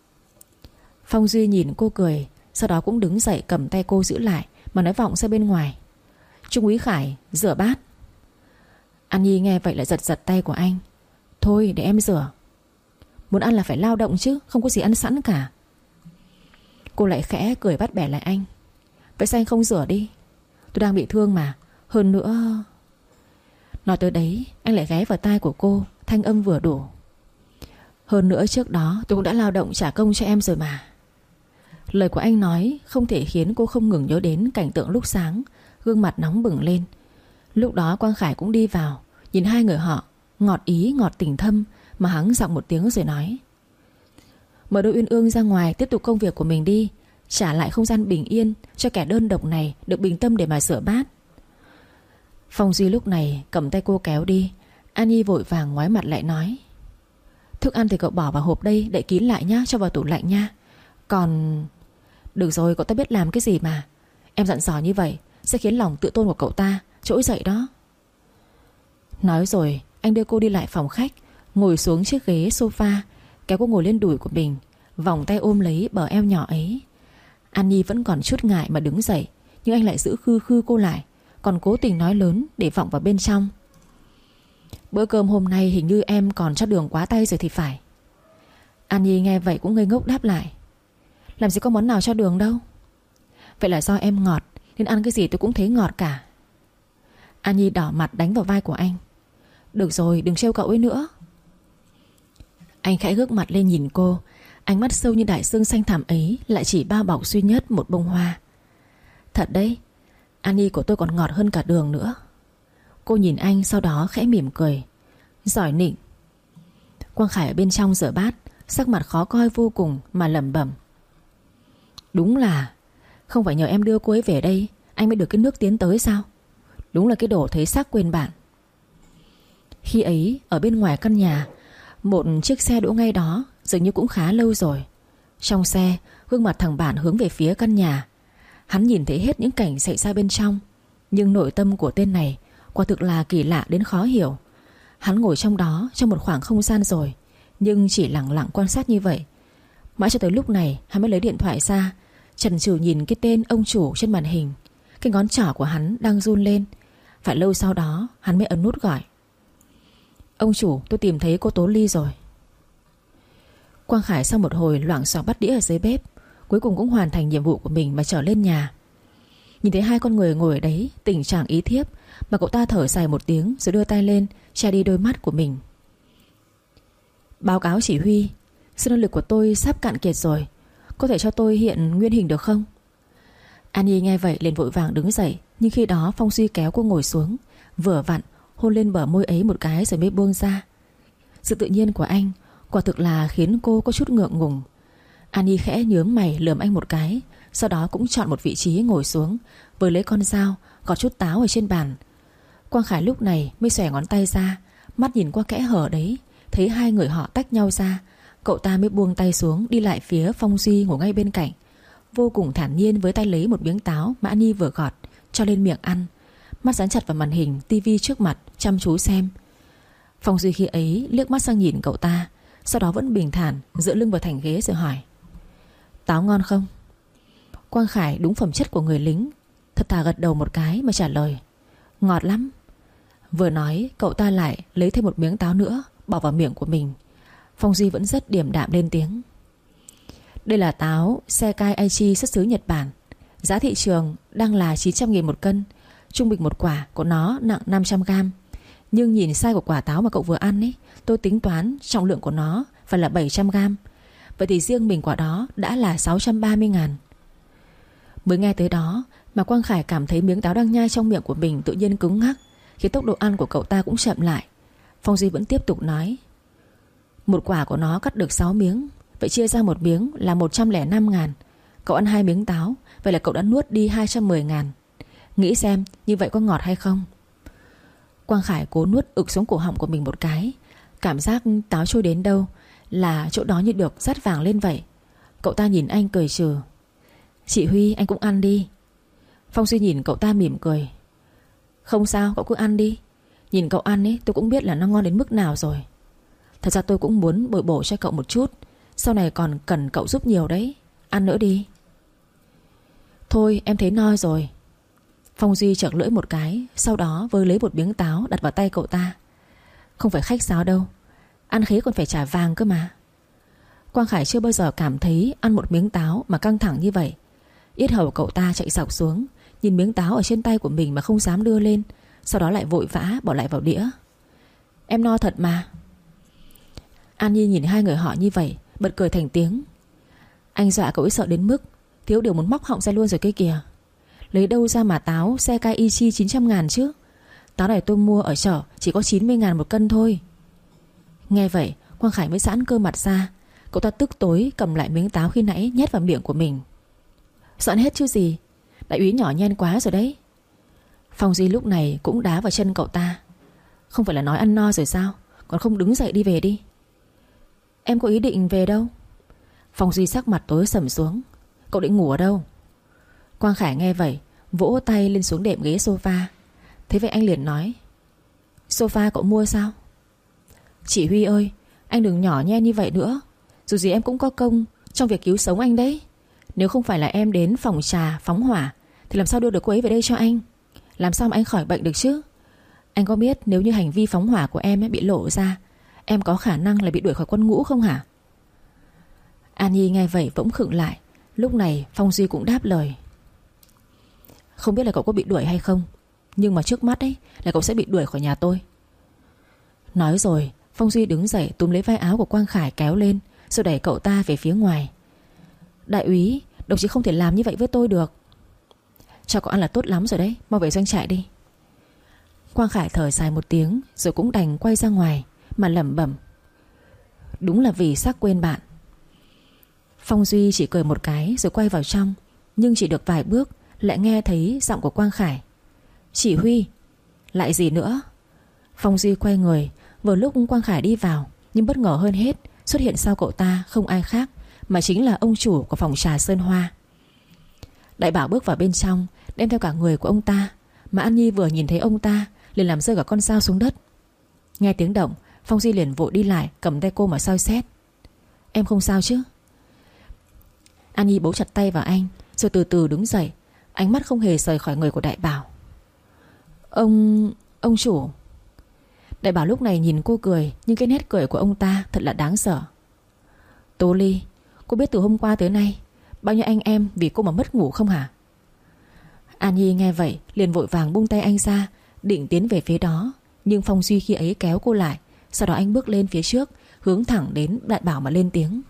Phong Duy nhìn cô cười, sau đó cũng đứng dậy cầm tay cô giữ lại, mà nói vọng ra bên ngoài. Trung úy Khải, rửa bát. An Nhi nghe vậy lại giật giật tay của anh. Thôi để em rửa. Muốn ăn là phải lao động chứ, không có gì ăn sẵn cả. Cô lại khẽ cười bắt bẻ lại anh. Vậy sao anh không rửa đi? Tôi đang bị thương mà. Hơn nữa... Nói tới đấy anh lại ghé vào tai của cô, thanh âm vừa đủ. Hơn nữa trước đó tôi cũng đã lao động trả công cho em rồi mà. Lời của anh nói không thể khiến cô không ngừng nhớ đến cảnh tượng lúc sáng. Gương mặt nóng bừng lên. Lúc đó Quang Khải cũng đi vào, nhìn hai người họ, ngọt ý ngọt tình thâm, mà hắng giọng một tiếng rồi nói. Mời đôi Uyên Ương ra ngoài tiếp tục công việc của mình đi, trả lại không gian bình yên cho kẻ đơn độc này được bình tâm để mà rửa bát. Phong Duy lúc này cầm tay cô kéo đi. An Nhi vội vàng ngoái mặt lại nói. Thức ăn thì cậu bỏ vào hộp đây, đậy kín lại nhá, cho vào tủ lạnh nha. Còn... Được rồi, cậu ta biết làm cái gì mà. Em dặn dò như vậy sẽ khiến lòng tự tôn của cậu ta trỗi dậy đó. Nói rồi anh đưa cô đi lại phòng khách, ngồi xuống chiếc ghế sofa, kéo cô ngồi lên đùi của mình, vòng tay ôm lấy bờ eo nhỏ ấy. An Nhi vẫn còn chút ngại mà đứng dậy, nhưng anh lại giữ khư khư cô lại, còn cố tình nói lớn để vọng vào bên trong. Bữa cơm hôm nay hình như em còn cho đường quá tay rồi thì phải. An Nhi nghe vậy cũng ngây ngốc đáp lại. Làm gì có món nào cho đường đâu. Vậy là do em ngọt nên ăn cái gì tôi cũng thấy ngọt cả. An Nhi đỏ mặt đánh vào vai của anh. Được rồi, đừng trêu cậu ấy nữa. Anh khẽ ngước mặt lên nhìn cô. Ánh mắt sâu như đại dương xanh thẳm ấy lại chỉ bao bọc duy nhất một bông hoa. Thật đấy, An Nhi của tôi còn ngọt hơn cả đường nữa. Cô nhìn anh sau đó khẽ mỉm cười. Giỏi nịnh. Quang Khải ở bên trong rửa bát, sắc mặt khó coi vô cùng mà lẩm bẩm. Đúng là không phải nhờ em đưa cô ấy về đây anh mới được cái nước tiến tới sao? Đúng là cái đồ thấy xác quên bạn. Khi ấy ở bên ngoài căn nhà, một chiếc xe đỗ ngay đó, dường như cũng khá lâu rồi. Trong xe, gương mặt thằng Bản hướng về phía căn nhà. Hắn nhìn thấy hết những cảnh xảy ra bên trong, nhưng nội tâm của tên này quả thực là kỳ lạ đến khó hiểu. Hắn ngồi trong đó trong một khoảng không gian rồi, nhưng chỉ lặng lặng quan sát như vậy. Mãi cho tới lúc này hắn mới lấy điện thoại ra, chần chừ nhìn cái tên ông chủ trên màn hình. Cái ngón trỏ của hắn đang run lên. Phải lâu sau đó hắn mới ấn nút gọi. Ông chủ, tôi tìm thấy cô Tố Ly rồi. Quang Khải sau một hồi loảng xoảng bắt đĩa ở dưới bếp, cuối cùng cũng hoàn thành nhiệm vụ của mình mà trở lên nhà. Nhìn thấy hai con người ngồi ở đấy tình trạng ý thiếp, mà cậu ta thở dài một tiếng rồi đưa tay lên che đi đôi mắt của mình. Báo cáo chỉ huy, sự năng lực của tôi sắp cạn kiệt rồi, có thể cho tôi hiện nguyên hình được không? An Nhi nghe vậy liền vội vàng đứng dậy. Nhưng khi đó Phong Duy kéo cô ngồi xuống, vừa vặn hôn lên bờ môi ấy một cái rồi mới buông ra. Sự tự nhiên của anh quả thực là khiến cô có chút ngượng ngùng. An Nhi khẽ nhướng mày lườm anh một cái, sau đó cũng chọn một vị trí ngồi xuống, vừa lấy con dao gọt chút táo ở trên bàn. Quang Khải lúc này mới xòe ngón tay ra, mắt nhìn qua kẽ hở đấy, thấy hai người họ tách nhau ra. Cậu ta mới buông tay xuống, đi lại phía Phong Duy ngồi ngay bên cạnh, vô cùng thản nhiên với tay lấy một miếng táo mà An Nhi vừa gọt cho lên miệng ăn, mắt dán chặt vào màn hình tivi trước mặt chăm chú xem. Phong Duy khi ấy liếc mắt sang nhìn cậu ta, sau đó vẫn bình thản dựa lưng vào thành ghế rồi hỏi: Táo ngon không? Quang Khải đúng phẩm chất của người lính, thật thà gật đầu một cái mà trả lời: Ngọt lắm. Vừa nói cậu ta lại lấy thêm một miếng táo nữa bỏ vào miệng của mình. Phong Duy vẫn rất điềm đạm lên tiếng: Đây là táo Sekai Aichi xuất xứ Nhật Bản, giá thị trường đang là chín trăm nghìn một cân. Trung bình một quả của nó nặng năm trăm gram. Nhưng nhìn size của quả táo mà cậu vừa ăn ấy, tôi tính toán trọng lượng của nó phải là bảy trăm gram. Vậy thì riêng mình quả đó đã là sáu trăm ba mươi ngàn. Mới nghe tới đó mà Quang Khải cảm thấy miếng táo đang nhai trong miệng của mình tự nhiên cứng ngắc, khiến tốc độ ăn của cậu ta cũng chậm lại. Phong Duy vẫn tiếp tục nói: Một quả của nó cắt được sáu miếng, vậy chia ra một miếng là một trăm lẻ năm ngàn. Cậu ăn hai miếng táo, vậy là cậu đã nuốt đi hai trăm mười ngàn. Nghĩ xem như vậy có ngọt hay không? Quang Khải cố nuốt ực xuống cổ họng của mình một cái. Cảm giác táo trôi đến đâu là chỗ đó như được dắt vàng lên vậy. Cậu ta nhìn anh cười trừ: Chị Huy, anh cũng ăn đi. Phong Duy nhìn cậu ta mỉm cười: Không sao, cậu cứ ăn đi. Nhìn cậu ăn ấy tôi cũng biết là nó ngon đến mức nào rồi. Thật ra tôi cũng muốn bồi bổ cho cậu một chút, sau này còn cần cậu giúp nhiều đấy. Ăn nữa đi. Thôi em thấy no rồi. Phong Duy chợt lưỡi một cái, sau đó vơ lấy một miếng táo đặt vào tay cậu ta. Không phải khách sáo đâu, ăn khế còn phải trả vàng cơ mà. Quang Khải chưa bao giờ cảm thấy ăn một miếng táo mà căng thẳng như vậy. Yết hầu cậu ta chạy dọc xuống, nhìn miếng táo ở trên tay của mình mà không dám đưa lên, sau đó lại vội vã bỏ lại vào đĩa. Em no thật mà. An Nhi nhìn hai người họ như vậy bật cười thành tiếng. Anh dọa cậu ấy sợ đến mức thiếu điều muốn móc họng ra luôn rồi cái kìa. Lấy đâu ra mà táo Sekai Ichi chín trăm ngàn chứ? Táo này tôi mua ở chợ chỉ có chín mươi ngàn một cân thôi. Nghe vậy Quang Khải mới giãn cơ mặt ra. Cậu ta tức tối cầm lại miếng táo khi nãy nhét vào miệng của mình. Dọn hết chứ gì, đại úy nhỏ nhen quá rồi đấy. Phong Duy lúc này cũng đá vào chân cậu ta. Không phải là nói ăn no rồi sao, còn không đứng dậy đi về đi. Em có ý định về đâu? Phong Duy sắc mặt tối sầm xuống. Cậu định ngủ ở đâu? Quang Khải nghe vậy vỗ tay lên xuống đệm ghế sofa. Thế vậy anh liền nói: Sofa cậu mua sao? Chỉ Huy ơi, anh đừng nhỏ nhen như vậy nữa. Dù gì em cũng có công trong việc cứu sống anh đấy. Nếu không phải là em đến phòng trà phóng hỏa thì làm sao đưa được cô ấy về đây cho anh? Làm sao mà anh khỏi bệnh được chứ? Anh có biết nếu như hành vi phóng hỏa của em bị lộ ra, em có khả năng là bị đuổi khỏi quân ngũ không hả? An Nhi nghe vậy bỗng khựng lại. Lúc này Phong Duy cũng đáp lời: Không biết là cậu có bị đuổi hay không, nhưng mà trước mắt ấy là cậu sẽ bị đuổi khỏi nhà tôi. Nói rồi Phong Duy đứng dậy túm lấy vai áo của Quang Khải kéo lên, rồi đẩy cậu ta về phía ngoài. Đại úy, đồng chí không thể làm như vậy với tôi được. Cho cậu ăn là tốt lắm rồi đấy, mau về doanh trại đi. Quang Khải thở dài một tiếng rồi cũng đành quay ra ngoài mà lẩm bẩm: Đúng là vì xác quên bạn. Phong Duy chỉ cười một cái rồi quay vào trong. Nhưng chỉ được vài bước lại nghe thấy giọng của Quang Khải: Chỉ Huy. Lại gì nữa? Phong Duy quay người. Vừa lúc Quang Khải đi vào, nhưng bất ngờ hơn hết, xuất hiện sau cậu ta không ai khác mà chính là ông chủ của phòng trà Sơn Hoa. Đại Bảo bước vào bên trong, đem theo cả người của ông ta. Mà An Nhi vừa nhìn thấy ông ta liền làm rơi cả con dao xuống đất. Nghe tiếng động, Phong Duy liền vội đi lại cầm tay cô mà soi xét. Em không sao chứ? An Nhi bấu chặt tay vào anh rồi từ từ đứng dậy, ánh mắt không hề rời khỏi người của Đại Bảo. Ông... ông chủ. Đại Bảo lúc này nhìn cô cười, nhưng cái nét cười của ông ta thật là đáng sợ. Tố Ly, cô biết từ hôm qua tới nay bao nhiêu anh em vì cô mà mất ngủ không hả? An Nhi nghe vậy liền vội vàng buông tay anh ra, định tiến về phía đó. Nhưng Phong Duy khi ấy kéo cô lại. Sau đó anh bước lên phía trước, hướng hướng thẳng đến Đại Bảo mà lên tiếng: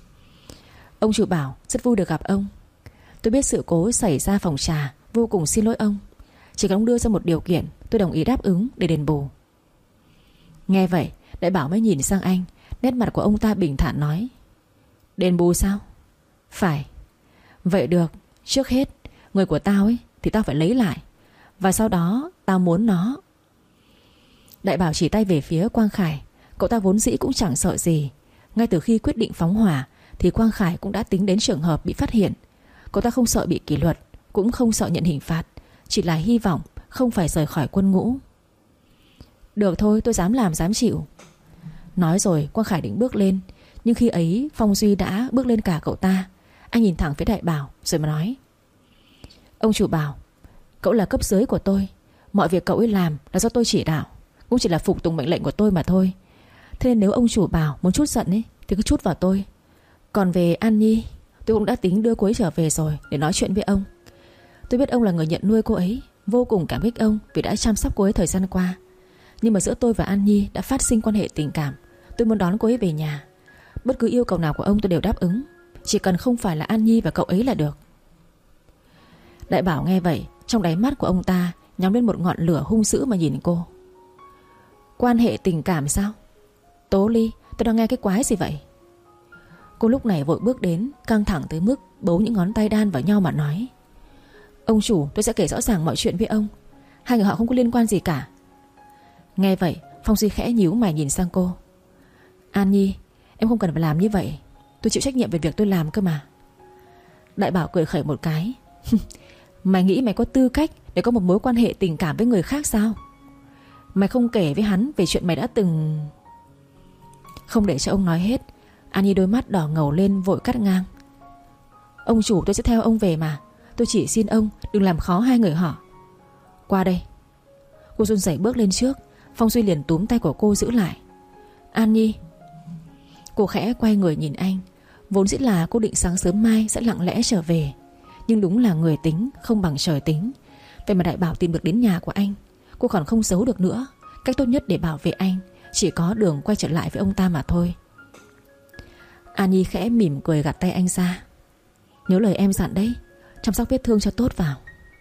Ông chủ Bảo, rất vui được gặp ông. Tôi biết sự cố xảy ra phòng trà, vô cùng xin lỗi ông. Chỉ cần ông đưa ra một điều kiện, tôi đồng ý đáp ứng để đền bù. Nghe vậy, Đại Bảo mới nhìn sang anh. Nét mặt của ông ta bình thản nói: Đền bù sao? Phải. Vậy được, trước hết người của tao ấy thì tao phải lấy lại, và sau đó tao muốn nó. Đại Bảo chỉ tay về phía Quang Khải. Cậu ta vốn dĩ cũng chẳng sợ gì. Ngay từ khi quyết định phóng hỏa thì Quang Khải cũng đã tính đến trường hợp bị phát hiện. Cậu ta không sợ bị kỷ luật, cũng không sợ nhận hình phạt, chỉ là hy vọng không phải rời khỏi quân ngũ. Được thôi, tôi dám làm dám chịu. Nói rồi Quang Khải định bước lên, nhưng khi ấy Phong Duy đã bước lên cả cậu ta. Anh nhìn thẳng phía Đại Bảo rồi mà nói: Ông chủ Bảo, cậu là cấp dưới của tôi. Mọi việc cậu ấy làm là do tôi chỉ đạo, cũng chỉ là phục tùng mệnh lệnh của tôi mà thôi. Thế nên nếu ông chủ Bảo muốn trút giận ấy thì cứ trút vào tôi. Còn về An Nhi, tôi cũng đã tính đưa cô ấy trở về rồi để nói chuyện với ông. Tôi biết ông là người nhận nuôi cô ấy, vô cùng cảm kích ông vì đã chăm sóc cô ấy thời gian qua. Nhưng mà giữa tôi và An Nhi đã phát sinh quan hệ tình cảm. Tôi muốn đón cô ấy về nhà. Bất cứ yêu cầu nào của ông tôi đều đáp ứng, chỉ cần không phải là An Nhi và cậu ấy là được. Đại Bảo nghe vậy, trong đáy mắt của ông ta nhắm lên một ngọn lửa hung dữ mà nhìn cô. Quan hệ tình cảm sao? Tố Ly, tôi đang nghe cái quái gì vậy? Cô lúc này vội bước đến, căng thẳng tới mức bấu những ngón tay đan vào nhau mà nói: Ông chủ, tôi sẽ kể rõ ràng mọi chuyện với ông. Hai người họ không có liên quan gì cả. Nghe vậy, Phong Duy khẽ nhíu mày nhìn sang cô. An Nhi, em không cần phải làm như vậy. Tôi chịu trách nhiệm về việc tôi làm cơ mà. Đại Bảo cười khẩy một cái. Mày nghĩ mày có tư cách để có một mối quan hệ tình cảm với người khác sao? Mày không kể với hắn về chuyện mày đã từng... Không để cho ông nói hết, An Nhi đôi mắt đỏ ngầu lên vội cắt ngang. Ông chủ, tôi sẽ theo ông về mà. Tôi chỉ xin ông đừng làm khó hai người họ. Qua đây. Cô run rẩy bước lên trước. Phong Duy liền túm tay của cô giữ lại. An Nhi. Cô khẽ quay người nhìn anh. Vốn dĩ là cô định sáng sớm mai sẽ lặng lẽ trở về, nhưng đúng là người tính không bằng trời tính. Vậy mà Đại Bảo tìm được đến nhà của anh. Cô còn không giấu được nữa. Cách tốt nhất để bảo vệ anh chỉ có đường quay trở lại với ông ta mà thôi. An Nhi khẽ mỉm cười gạt tay anh ra. Nhớ lời em dặn đấy, chăm sóc vết thương cho tốt vào.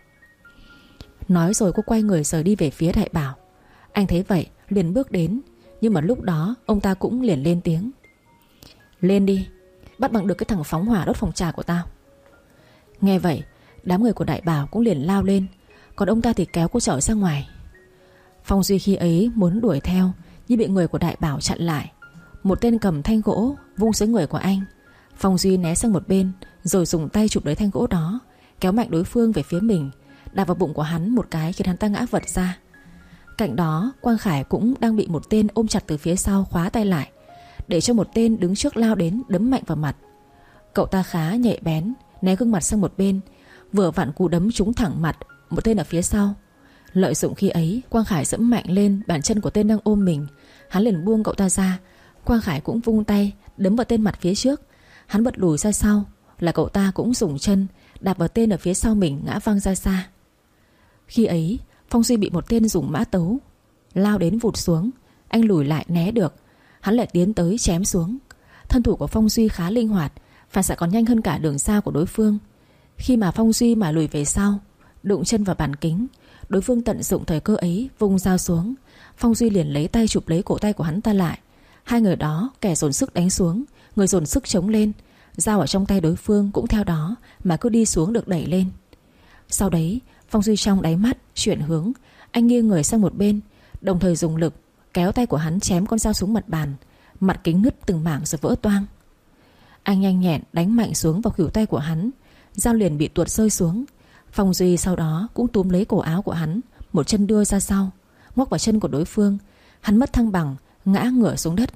Nói rồi cô quay người rời đi về phía Đại Bảo. Anh thấy vậy liền bước đến, nhưng mà lúc đó ông ta cũng liền lên tiếng: Lên đi, bắt bằng được cái thằng phóng hỏa đốt phòng trà của tao. Nghe vậy, đám người của Đại Bảo cũng liền lao lên, còn ông ta thì kéo cô trở ra ngoài. Phong Duy khi ấy muốn đuổi theo, nhưng bị người của Đại Bảo chặn lại. Một tên cầm thanh gỗ vung xuống người của anh. Phong Duy né sang một bên, rồi dùng tay chụp lấy thanh gỗ đó, kéo mạnh đối phương về phía mình, đạp vào bụng của hắn một cái khiến hắn ta ngã vật ra. Cạnh đó Quang Khải cũng đang bị một tên ôm chặt từ phía sau khóa tay lại, để cho một tên đứng trước lao đến đấm mạnh vào mặt. Cậu ta khá nhạy bén, né gương mặt sang một bên, vừa vặn cú đấm trúng thẳng mặt một tên ở phía sau. Lợi dụng khi ấy, Quang Khải giẫm mạnh lên bàn chân của tên đang ôm mình. Hắn liền buông cậu ta ra. Quang Khải cũng vung tay đấm vào tên mặt phía trước. Hắn bật lùi ra sau, là cậu ta cũng dùng chân đạp vào tên ở phía sau mình ngã văng ra xa. Khi ấy Phong Duy bị một tên dùng mã tấu lao đến vụt xuống. Anh lùi lại né được, hắn lại tiến tới chém xuống. Thân thủ của Phong Duy khá linh hoạt, phản xạ còn nhanh hơn cả đường xa của đối phương. Khi mà Phong Duy mà lùi về sau, đụng chân vào bàn kính, đối phương tận dụng thời cơ ấy vung dao xuống. Phong Duy liền lấy tay chụp lấy cổ tay của hắn ta lại. Hai người đó kẻ dồn sức đánh xuống, người dồn sức chống lên. Dao ở trong tay đối phương cũng theo đó mà cứ đi xuống được đẩy lên. Sau đấy Phong Duy trong đáy mắt chuyển hướng, anh nghiêng người sang một bên, đồng thời dùng lực kéo tay của hắn chém con dao xuống mặt bàn. Mặt kính nứt từng mảng rồi vỡ toang. Anh nhanh nhẹn đánh mạnh xuống vào khuỷu tay của hắn, dao liền bị tuột rơi xuống. Phong Duy sau đó cũng túm lấy cổ áo của hắn, một chân đưa ra sau, ngoắc vào chân của đối phương. Hắn mất thăng bằng, ngã ngửa xuống đất.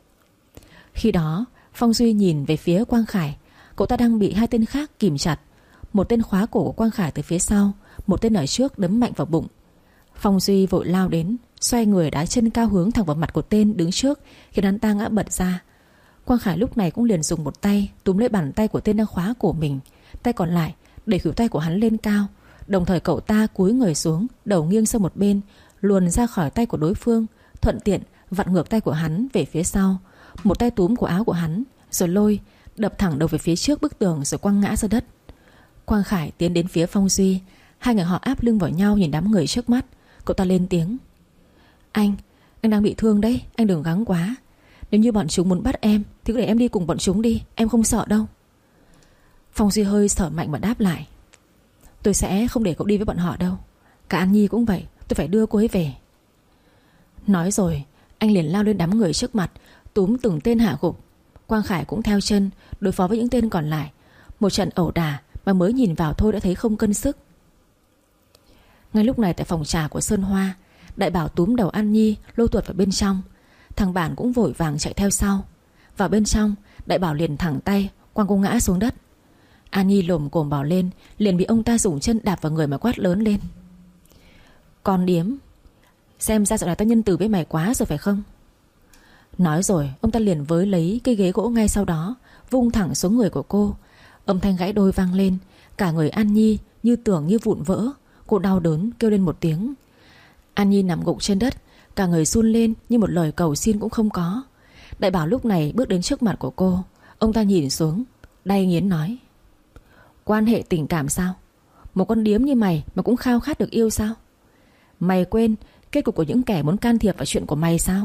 Khi đó Phong Duy nhìn về phía Quang Khải. Cậu ta đang bị hai tên khác kìm chặt. Một tên khóa cổ của Quang Khải từ phía sau, một tên ở trước đấm mạnh vào bụng. Phong Duy vội lao đến, xoay người đá chân cao hướng thẳng vào mặt của tên đứng trước, khiến hắn ta ngã bật ra. Quang Khải lúc này cũng liền dùng một tay túm lấy bàn tay của tên đang khóa cổ mình, tay còn lại đẩy khuỷu tay của hắn lên cao. Đồng thời cậu ta cúi người xuống, đầu nghiêng sang một bên, luồn ra khỏi tay của đối phương, thuận tiện vặn ngược tay của hắn về phía sau. một tay túm cổ áo của hắn, rồi lôi, đập thẳng đầu về phía trước bức tường, rồi quăng ngã ra đất. Quang Khải tiến đến phía Phong Duy. Hai người họ áp lưng vào nhau nhìn đám người trước mắt. Cậu ta lên tiếng: Anh, anh đang bị thương đấy, anh đừng gắng quá. Nếu như bọn chúng muốn bắt em thì cứ để em đi cùng bọn chúng đi, em không sợ đâu. Phong Duy hơi thở mạnh và đáp lại: Tôi sẽ không để cậu đi với bọn họ đâu. Cả An Nhi cũng vậy, tôi phải đưa cô ấy về. Nói rồi anh liền lao lên đám người trước mặt, túm từng tên hạ gục. Quang Khải cũng theo chân đối phó với những tên còn lại. Một trận ẩu đả mà mới nhìn vào thôi đã thấy không cân sức. Ngay lúc này tại phòng trà của Sơn Hoa, Đại Bảo túm đầu An Nhi lôi tuột vào bên trong. Thằng Bản cũng vội vàng chạy theo sau. Vào bên trong, Đại Bảo liền thẳng tay quăng cô ngã xuống đất. An Nhi lồm cồm bò lên, liền bị ông ta dùng chân đạp vào người mà quát lớn lên: Con điếm, xem ra dạo này ta nhân từ với mày quá rồi phải không? Nói rồi ông ta liền với lấy cây ghế gỗ ngay sau đó, vung thẳng xuống người của cô. Âm thanh gãy đôi vang lên. Cả người An Nhi như tưởng như vụn vỡ. Cô đau đớn kêu lên một tiếng. An Nhi nằm gục trên đất, cả người run lên như một lời cầu xin cũng không có. Đại Bảo lúc này bước đến trước mặt của cô. Ông ta nhìn xuống, đay nghiến nói: Quan hệ tình cảm sao? Một con điếm như mày mà cũng khao khát được yêu sao? Mày quên kết cục của những kẻ muốn can thiệp vào chuyện của mày sao?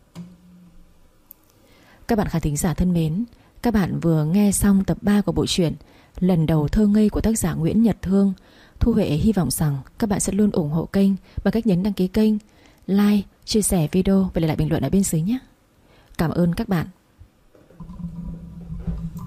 Các bạn khán thính giả thân mến, các bạn vừa nghe xong tập ba của bộ truyện Lần Đầu Thơ Ngây của tác giả Nguyễn Nhật Thương. Thu Huệ hy vọng rằng các bạn sẽ luôn ủng hộ kênh bằng cách nhấn đăng ký kênh, like, chia sẻ video và để lại bình luận ở bên dưới nhé. Cảm ơn các bạn.